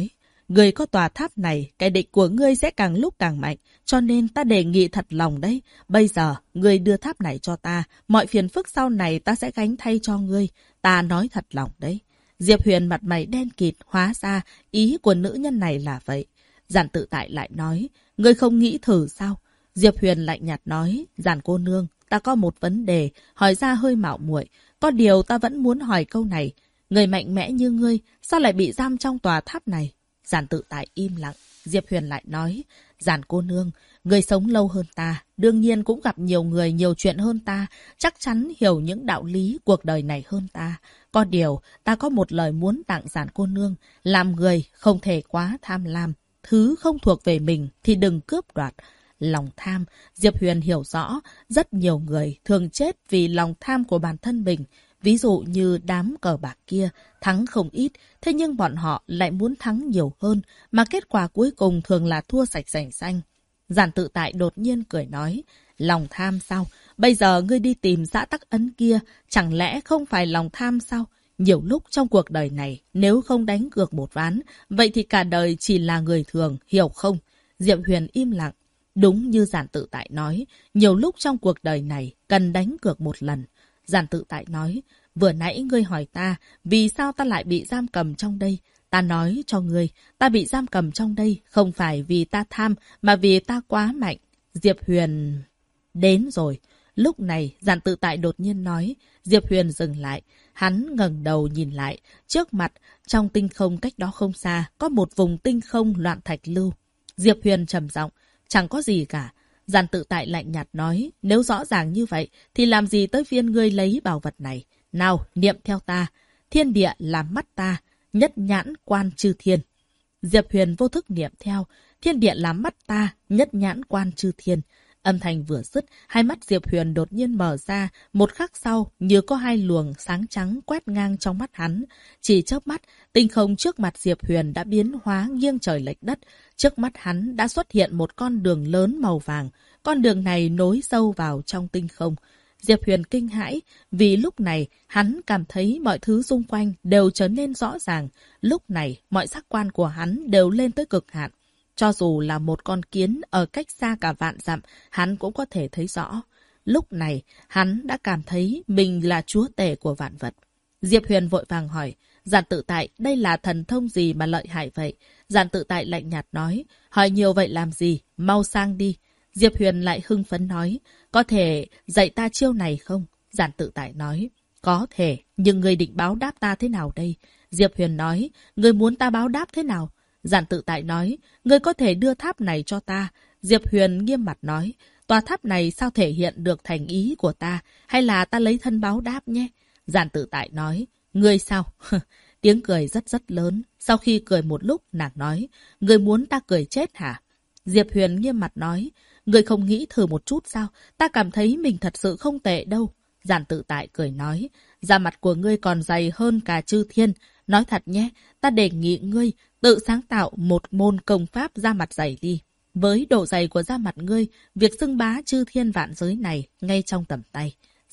Ngươi có tòa tháp này, kẻ địch của ngươi sẽ càng lúc càng mạnh. Cho nên ta đề nghị thật lòng đấy. Bây giờ, ngươi đưa tháp này cho ta. Mọi phiền phức sau này ta sẽ gánh thay cho ngươi. Ta nói thật lòng đấy. Diệp Huyền mặt mày đen kịt, hóa ra ý của nữ nhân này là vậy. Giản Tự Tại lại nói, ngươi không nghĩ thử sao? Diệp Huyền lạnh nhạt nói, Giản cô nương, ta có một vấn đề, hỏi ra hơi mạo muội. Có điều ta vẫn muốn hỏi câu này. Người mạnh mẽ như ngươi, sao lại bị giam trong tòa tháp này? Giản Tự Tại im lặng. Diệp Huyền lại nói, Giản cô nương, ngươi sống lâu hơn ta, đương nhiên cũng gặp nhiều người nhiều chuyện hơn ta, chắc chắn hiểu những đạo lý cuộc đời này hơn ta. Có điều, ta có một lời muốn tặng Giản cô nương, làm người không thể quá tham lam. Thứ không thuộc về mình thì đừng cướp đoạt. Lòng tham, Diệp Huyền hiểu rõ, rất nhiều người thường chết vì lòng tham của bản thân mình. Ví dụ như đám cờ bạc kia, thắng không ít, thế nhưng bọn họ lại muốn thắng nhiều hơn, mà kết quả cuối cùng thường là thua sạch sành xanh. Giản Tự Tại đột nhiên cười nói, lòng tham sao? Bây giờ ngươi đi tìm Dã Tắc Ấn kia, chẳng lẽ không phải lòng tham sao? Nhiều lúc trong cuộc đời này, nếu không đánh cược một ván, vậy thì cả đời chỉ là người thường, hiểu không? Diệp Huyền im lặng. Đúng như Giản Tự Tại nói, nhiều lúc trong cuộc đời này cần đánh cược một lần. Giản Tự Tại nói, vừa nãy ngươi hỏi ta, vì sao ta lại bị giam cầm trong đây? Ta nói cho ngươi, ta bị giam cầm trong đây không phải vì ta tham, mà vì ta quá mạnh. Diệp Huyền... Đến rồi. Lúc này, Giản Tự Tại đột nhiên nói, Diệp Huyền dừng lại. Hắn ngẩng đầu nhìn lại, trước mặt, trong tinh không cách đó không xa, có một vùng tinh không loạn thạch lưu. Diệp Huyền trầm giọng, chẳng có gì cả. Giản Tự Tại lạnh nhạt nói, nếu rõ ràng như vậy, thì làm gì tới phiên ngươi lấy bảo vật này? Nào, niệm theo ta. Thiên địa làm mắt ta, nhất nhãn quan chư thiên. Diệp Huyền vô thức niệm theo, thiên địa làm mắt ta, nhất nhãn quan chư thiên. Âm thanh vừa dứt, hai mắt Diệp Huyền đột nhiên mở ra, một khắc sau, như có hai luồng sáng trắng quét ngang trong mắt hắn. Chỉ chớp mắt, tinh không trước mặt Diệp Huyền đã biến hóa nghiêng trời lệch đất. Trước mắt hắn đã xuất hiện một con đường lớn màu vàng. Con đường này nối sâu vào trong tinh không. Diệp Huyền kinh hãi, vì lúc này hắn cảm thấy mọi thứ xung quanh đều trở nên rõ ràng. Lúc này, mọi giác quan của hắn đều lên tới cực hạn. Cho dù là một con kiến ở cách xa cả vạn dặm, hắn cũng có thể thấy rõ. Lúc này, hắn đã cảm thấy mình là chúa tể của vạn vật. Diệp Huyền vội vàng hỏi, Giản Tự Tại, đây là thần thông gì mà lợi hại vậy? Giản Tự Tại lạnh nhạt nói, hỏi nhiều vậy làm gì? Mau sang đi. Diệp Huyền lại hưng phấn nói, có thể dạy ta chiêu này không? Giản Tự Tại nói, có thể, nhưng ngươi định báo đáp ta thế nào đây? Diệp Huyền nói, ngươi muốn ta báo đáp thế nào? Giản Tự Tại nói, ngươi có thể đưa tháp này cho ta. Diệp Huyền nghiêm mặt nói, tòa tháp này sao thể hiện được thành ý của ta, hay là ta lấy thân báo đáp nhé? Giản Tự Tại nói, ngươi sao? Tiếng cười rất rất lớn. Sau khi cười một lúc, nàng nói, ngươi muốn ta cười chết hả? Diệp Huyền nghiêm mặt nói, ngươi không nghĩ thử một chút sao? Ta cảm thấy mình thật sự không tệ đâu. Giản Tự Tại cười nói, da mặt của ngươi còn dày hơn cả chư thiên. Nói thật nhé, ta đề nghị ngươi tự sáng tạo một môn công pháp da mặt dày đi. Với độ dày của da mặt ngươi, việc xưng bá chư thiên vạn giới này ngay trong tầm tay.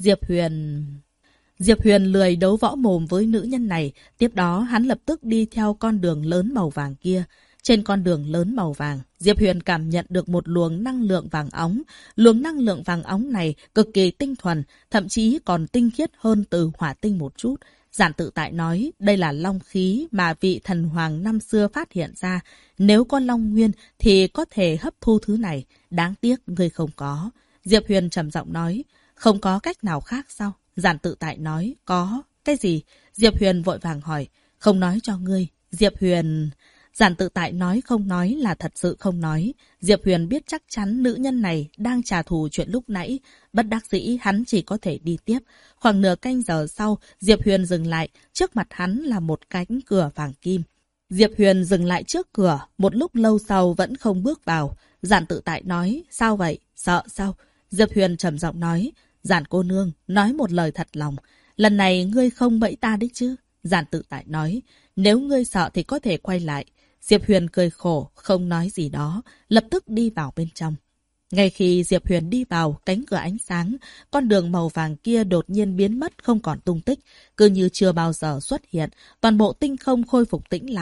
Diệp Huyền lười đấu võ mồm với nữ nhân này. Tiếp đó hắn lập tức đi theo con đường lớn màu vàng kia. Trên con đường lớn màu vàng, Diệp Huyền cảm nhận được một luồng năng lượng vàng óng. Luồng năng lượng vàng óng này cực kỳ tinh thuần, thậm chí còn tinh khiết hơn từ hỏa tinh một chút. Giản Tự Tại nói, đây là long khí mà vị thần hoàng năm xưa phát hiện ra. Nếu có long nguyên thì có thể hấp thu thứ này. Đáng tiếc ngươi không có. Diệp Huyền trầm giọng nói, không có cách nào khác sao? Giản Tự Tại nói, có. Cái gì? Diệp Huyền vội vàng hỏi, không nói cho ngươi. Giản Tự Tại nói không nói là thật sự không nói. Diệp Huyền biết chắc chắn nữ nhân này đang trả thù chuyện lúc nãy. Bất đắc dĩ hắn chỉ có thể đi tiếp. Khoảng nửa canh giờ sau, Diệp Huyền dừng lại. Trước mặt hắn là một cánh cửa vàng kim. Diệp Huyền dừng lại trước cửa. Một lúc lâu sau vẫn không bước vào. Giản Tự Tại nói, sao vậy? Sợ sao? Diệp Huyền trầm giọng nói, Giản cô nương, nói một lời thật lòng. Lần này ngươi không bẫy ta đấy chứ? Giản Tự Tại nói, nếu ngươi sợ thì có thể quay lại. Diệp Huyền cười khổ, không nói gì đó, lập tức đi vào bên trong. Ngay khi Diệp Huyền đi vào cánh cửa ánh sáng, con đường màu vàng kia đột nhiên biến mất không còn tung tích, cứ như chưa bao giờ xuất hiện, toàn bộ tinh không khôi phục tĩnh lặng.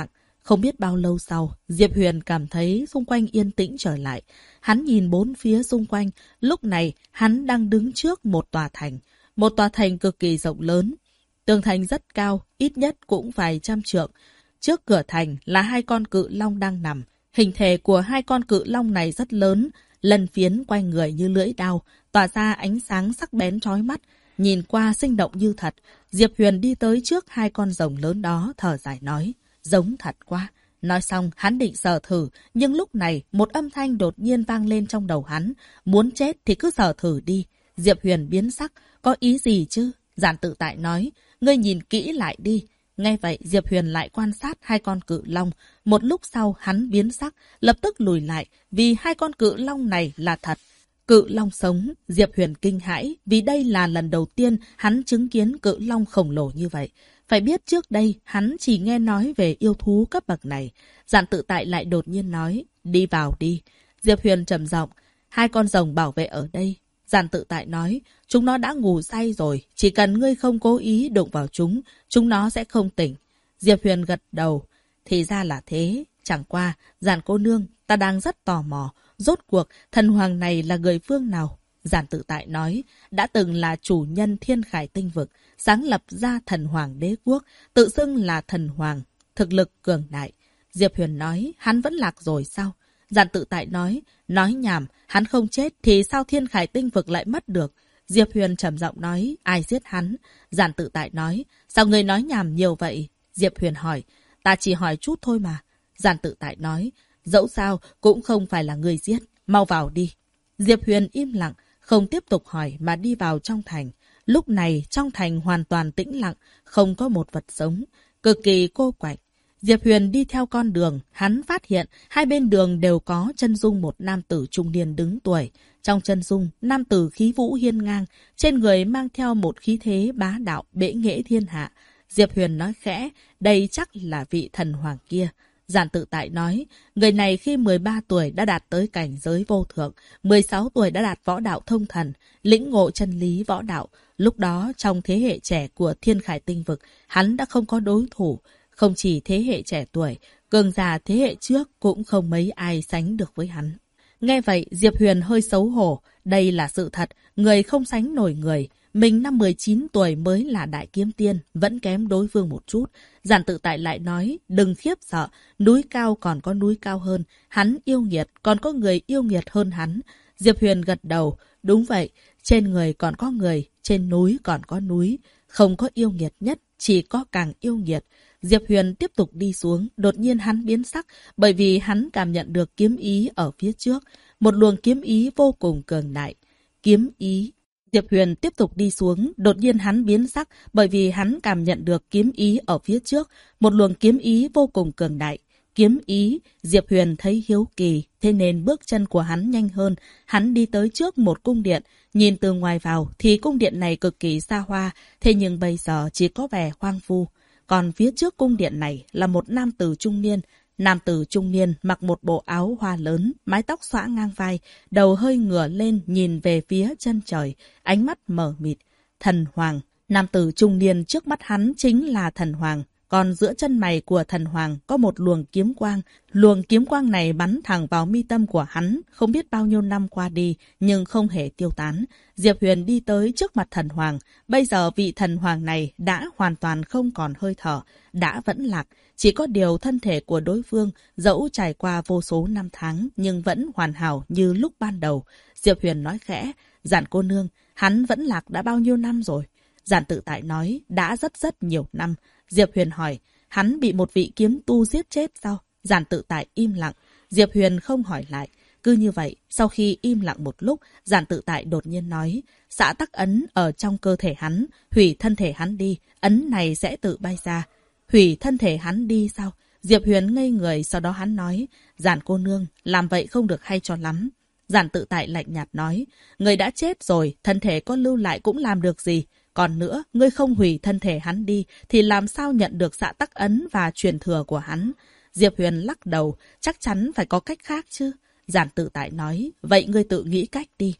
Không biết bao lâu sau, Diệp Huyền cảm thấy xung quanh yên tĩnh trở lại. Hắn nhìn bốn phía xung quanh, lúc này hắn đang đứng trước một tòa thành. Một tòa thành cực kỳ rộng lớn. Tường thành rất cao, ít nhất cũng vài trăm trượng. Trước cửa thành là hai con cự long đang nằm. Hình thể của hai con cự long này rất lớn, lân phiến quanh người như lưỡi dao, tỏa ra ánh sáng sắc bén chói mắt. Nhìn qua sinh động như thật, Diệp Huyền đi tới trước hai con rồng lớn đó, thở dài nói, giống thật quá. Nói xong, hắn định sờ thử, nhưng lúc này một âm thanh đột nhiên vang lên trong đầu hắn. Muốn chết thì cứ sờ thử đi. Diệp Huyền biến sắc, có ý gì chứ? Giản Tự Tại nói, ngươi nhìn kỹ lại đi. Nghe vậy, Diệp Huyền lại quan sát hai con cự long. Một lúc sau, hắn biến sắc, lập tức lùi lại, vì hai con cự long này là thật. Cự long sống, Diệp Huyền kinh hãi, vì đây là lần đầu tiên hắn chứng kiến cự long khổng lồ như vậy. Phải biết trước đây, hắn chỉ nghe nói về yêu thú cấp bậc này. Giản Tự Tại lại đột nhiên nói, đi vào đi. Diệp Huyền trầm giọng, hai con rồng bảo vệ ở đây. Giản Tự Tại nói, chúng nó đã ngủ say rồi, chỉ cần ngươi không cố ý đụng vào chúng nó sẽ không tỉnh. Diệp Huyền gật đầu, thì ra là thế, chẳng qua, Giản cô nương, ta đang rất tò mò, rốt cuộc thần hoàng này là người phương nào? Giản Tự Tại nói, đã từng là chủ nhân Thiên Khải Tinh Vực, sáng lập ra thần hoàng đế quốc, tự xưng là thần hoàng, thực lực cường đại. Diệp Huyền nói, hắn vẫn lạc rồi sao? Giản Tự Tại nói nhảm, hắn không chết thì sao Thiên Khải Tinh Vực lại mất được? Diệp Huyền trầm giọng nói, ai giết hắn? Giản Tự Tại nói, sao ngươi nói nhảm nhiều vậy? Diệp Huyền hỏi, ta chỉ hỏi chút thôi mà. Giản Tự Tại nói, dẫu sao cũng không phải là ngươi giết, mau vào đi. Diệp Huyền im lặng, không tiếp tục hỏi mà đi vào trong thành. Lúc này trong thành hoàn toàn tĩnh lặng, không có một vật sống, cực kỳ cô quạnh. Diệp Huyền đi theo con đường, hắn phát hiện hai bên đường đều có chân dung một nam tử trung niên đứng tuổi. Trong chân dung, nam tử khí vũ hiên ngang, trên người mang theo một khí thế bá đạo bệ nghệ thiên hạ. Diệp Huyền nói khẽ, đây chắc là vị thần hoàng kia. Giản Tự Tại nói, người này khi 13 tuổi đã đạt tới cảnh giới vô thượng, 16 tuổi đã đạt võ đạo thông thần, lĩnh ngộ chân lý võ đạo. Lúc đó, trong thế hệ trẻ của Thiên Khải Tinh Vực, hắn đã không có đối thủ. Không chỉ thế hệ trẻ tuổi, cường giả thế hệ trước cũng không mấy ai sánh được với hắn. Nghe vậy, Diệp Huyền hơi xấu hổ. Đây là sự thật, người không sánh nổi người. Mình năm 19 tuổi mới là đại kiếm tiên, vẫn kém đối phương một chút. Giản Tự Tại lại nói, đừng khiếp sợ, núi cao còn có núi cao hơn, hắn yêu nghiệt, còn có người yêu nghiệt hơn hắn. Diệp Huyền gật đầu, đúng vậy, trên người còn có người, trên núi còn có núi, không có yêu nghiệt nhất, chỉ có càng yêu nghiệt. Diệp Huyền tiếp tục đi xuống, đột nhiên hắn biến sắc, bởi vì hắn cảm nhận được kiếm ý ở phía trước, một luồng kiếm ý vô cùng cường đại. Kiếm ý. Diệp Huyền tiếp tục đi xuống, đột nhiên hắn biến sắc, bởi vì hắn cảm nhận được kiếm ý ở phía trước, một luồng kiếm ý vô cùng cường đại. Kiếm ý, Diệp Huyền thấy hiếu kỳ, thế nên bước chân của hắn nhanh hơn. Hắn đi tới trước một cung điện, nhìn từ ngoài vào thì cung điện này cực kỳ xa hoa, thế nhưng bây giờ chỉ có vẻ hoang vu. Còn phía trước cung điện này là một nam tử trung niên. Nam tử trung niên mặc một bộ áo hoa lớn, mái tóc xõa ngang vai, đầu hơi ngửa lên nhìn về phía chân trời, ánh mắt mờ mịt. Thần Hoàng. Nam tử trung niên trước mắt hắn chính là Thần Hoàng. Còn giữa chân mày của Thần Hoàng có một luồng kiếm quang. Luồng kiếm quang này bắn thẳng vào mi tâm của hắn, không biết bao nhiêu năm qua đi, nhưng không hề tiêu tán. Diệp Huyền đi tới trước mặt Thần Hoàng. Bây giờ vị Thần Hoàng này đã hoàn toàn không còn hơi thở, đã vẫn lạc. Chỉ có điều thân thể của đối phương, dẫu trải qua vô số năm tháng, nhưng vẫn hoàn hảo như lúc ban đầu. Diệp Huyền nói khẽ, Giản cô nương, hắn vẫn lạc đã bao nhiêu năm rồi? Giản Tự Tại nói, đã rất nhiều năm. Diệp Huyền hỏi, hắn bị một vị kiếm tu giết chết sao? Giản Tự Tại im lặng. Diệp Huyền không hỏi lại. Cứ như vậy, sau khi im lặng một lúc, Giản Tự Tại đột nhiên nói, xạ tắc ấn ở trong cơ thể hắn, hủy thân thể hắn đi, ấn này sẽ tự bay ra. Hủy thân thể hắn đi sao? Diệp Huyền ngây người, sau đó hắn nói, Giản cô nương, làm vậy không được hay cho lắm. Giản Tự Tại lạnh nhạt nói, người đã chết rồi, thân thể có lưu lại cũng làm được gì. Còn nữa, ngươi không hủy thân thể hắn đi, thì làm sao nhận được xạ tắc ấn và truyền thừa của hắn? Diệp Huyền lắc đầu, chắc chắn phải có cách khác chứ. Giản Tự Tại nói, vậy ngươi tự nghĩ cách đi.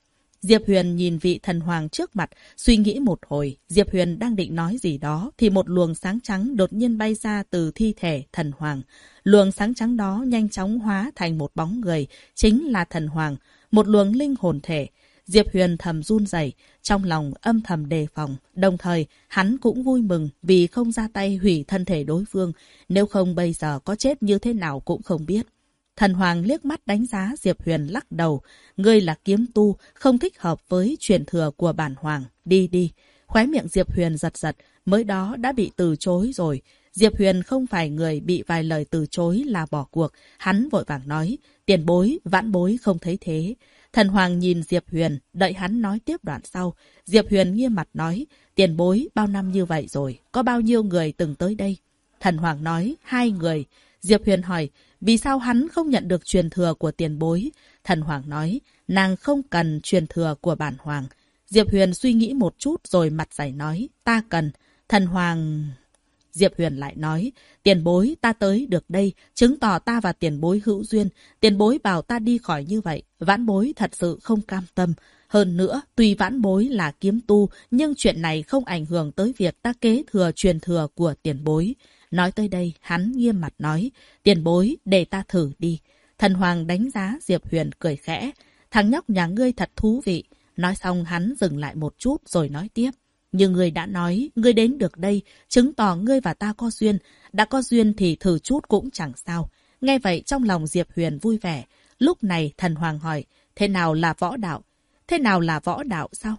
Diệp Huyền nhìn vị thần hoàng trước mặt, suy nghĩ một hồi. Diệp Huyền đang định nói gì đó, thì một luồng sáng trắng đột nhiên bay ra từ thi thể thần hoàng. Luồng sáng trắng đó nhanh chóng hóa thành một bóng người, chính là thần hoàng, một luồng linh hồn thể. Diệp Huyền thầm run rẩy, trong lòng âm thầm đề phòng. Đồng thời, hắn cũng vui mừng vì không ra tay hủy thân thể đối phương. Nếu không bây giờ có chết như thế nào cũng không biết. Thần hoàng liếc mắt đánh giá Diệp Huyền lắc đầu. Ngươi là kiếm tu, không thích hợp với truyền thừa của bản hoàng. Đi đi. Khóe miệng Diệp Huyền giật giật, mới đó đã bị từ chối rồi. Diệp Huyền không phải người bị vài lời từ chối là bỏ cuộc. Hắn vội vàng nói, tiền bối, vãn bối không thấy thế. Thần hoàng nhìn Diệp Huyền, đợi hắn nói tiếp đoạn sau. Diệp Huyền nghiêm mặt nói, tiền bối bao năm như vậy rồi, có bao nhiêu người từng tới đây? Thần hoàng nói, 2 người. Diệp Huyền hỏi, vì sao hắn không nhận được truyền thừa của tiền bối? Thần hoàng nói, nàng không cần truyền thừa của bản hoàng. Diệp Huyền suy nghĩ một chút rồi mặt dày nói, ta cần. Thần hoàng... Diệp Huyền lại nói, tiền bối ta tới được đây, chứng tỏ ta và tiền bối hữu duyên. Tiền bối bảo ta đi khỏi như vậy, vãn bối thật sự không cam tâm. Hơn nữa, tuy vãn bối là kiếm tu, nhưng chuyện này không ảnh hưởng tới việc ta kế thừa truyền thừa của tiền bối. Nói tới đây, hắn nghiêm mặt nói, tiền bối, để ta thử đi. Thần hoàng đánh giá Diệp Huyền cười khẽ, thằng nhóc nhà ngươi thật thú vị. Nói xong hắn dừng lại một chút rồi nói tiếp. Như ngươi đã nói, ngươi đến được đây, chứng tỏ ngươi và ta có duyên. Đã có duyên thì thử chút cũng chẳng sao. Nghe vậy trong lòng Diệp Huyền vui vẻ. Lúc này thần hoàng hỏi, thế nào là võ đạo? Thế nào là võ đạo sao?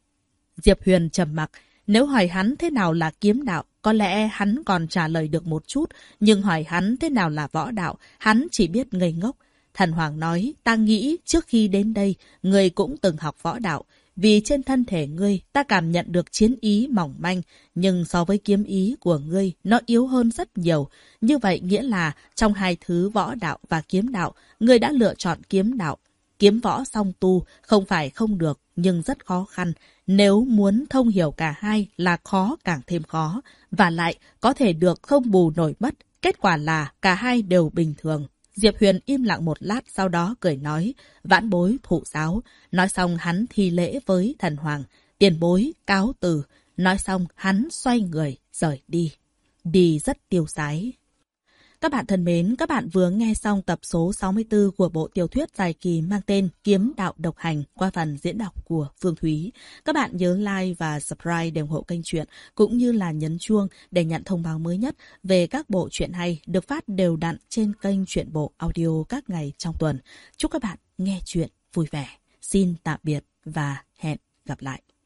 Diệp Huyền trầm mặc. Nếu hỏi hắn thế nào là kiếm đạo, có lẽ hắn còn trả lời được một chút. Nhưng hỏi hắn thế nào là võ đạo, hắn chỉ biết ngây ngốc. Thần hoàng nói, ta nghĩ trước khi đến đây, ngươi cũng từng học võ đạo. Vì trên thân thể ngươi, ta cảm nhận được chiến ý mỏng manh, nhưng so với kiếm ý của ngươi, nó yếu hơn rất nhiều. Như vậy nghĩa là, trong 2 thứ võ đạo và kiếm đạo, ngươi đã lựa chọn kiếm đạo. Kiếm võ song tu, không phải không được, nhưng rất khó khăn. Nếu muốn thông hiểu cả hai là khó càng thêm khó. Và lại, có thể được không bù nổi mất. Kết quả là cả hai đều bình thường. Diệp Huyền im lặng một lát sau đó cười nói, vãn bối thụ giáo. Nói xong hắn thi lễ với thần hoàng, tiền bối cáo từ. Nói xong hắn xoay người rời đi. Đi rất tiêu sái. Các bạn thân mến, các bạn vừa nghe xong tập số 64 của bộ tiểu thuyết dài kỳ mang tên Kiếm Đạo Độc Hành qua phần diễn đọc của Phương Thúy. Các bạn nhớ like và subscribe để ủng hộ kênh truyện, cũng như là nhấn chuông để nhận thông báo mới nhất về các bộ truyện hay được phát đều đặn trên kênh Truyện Bộ Audio các ngày trong tuần. Chúc các bạn nghe truyện vui vẻ. Xin tạm biệt và hẹn gặp lại.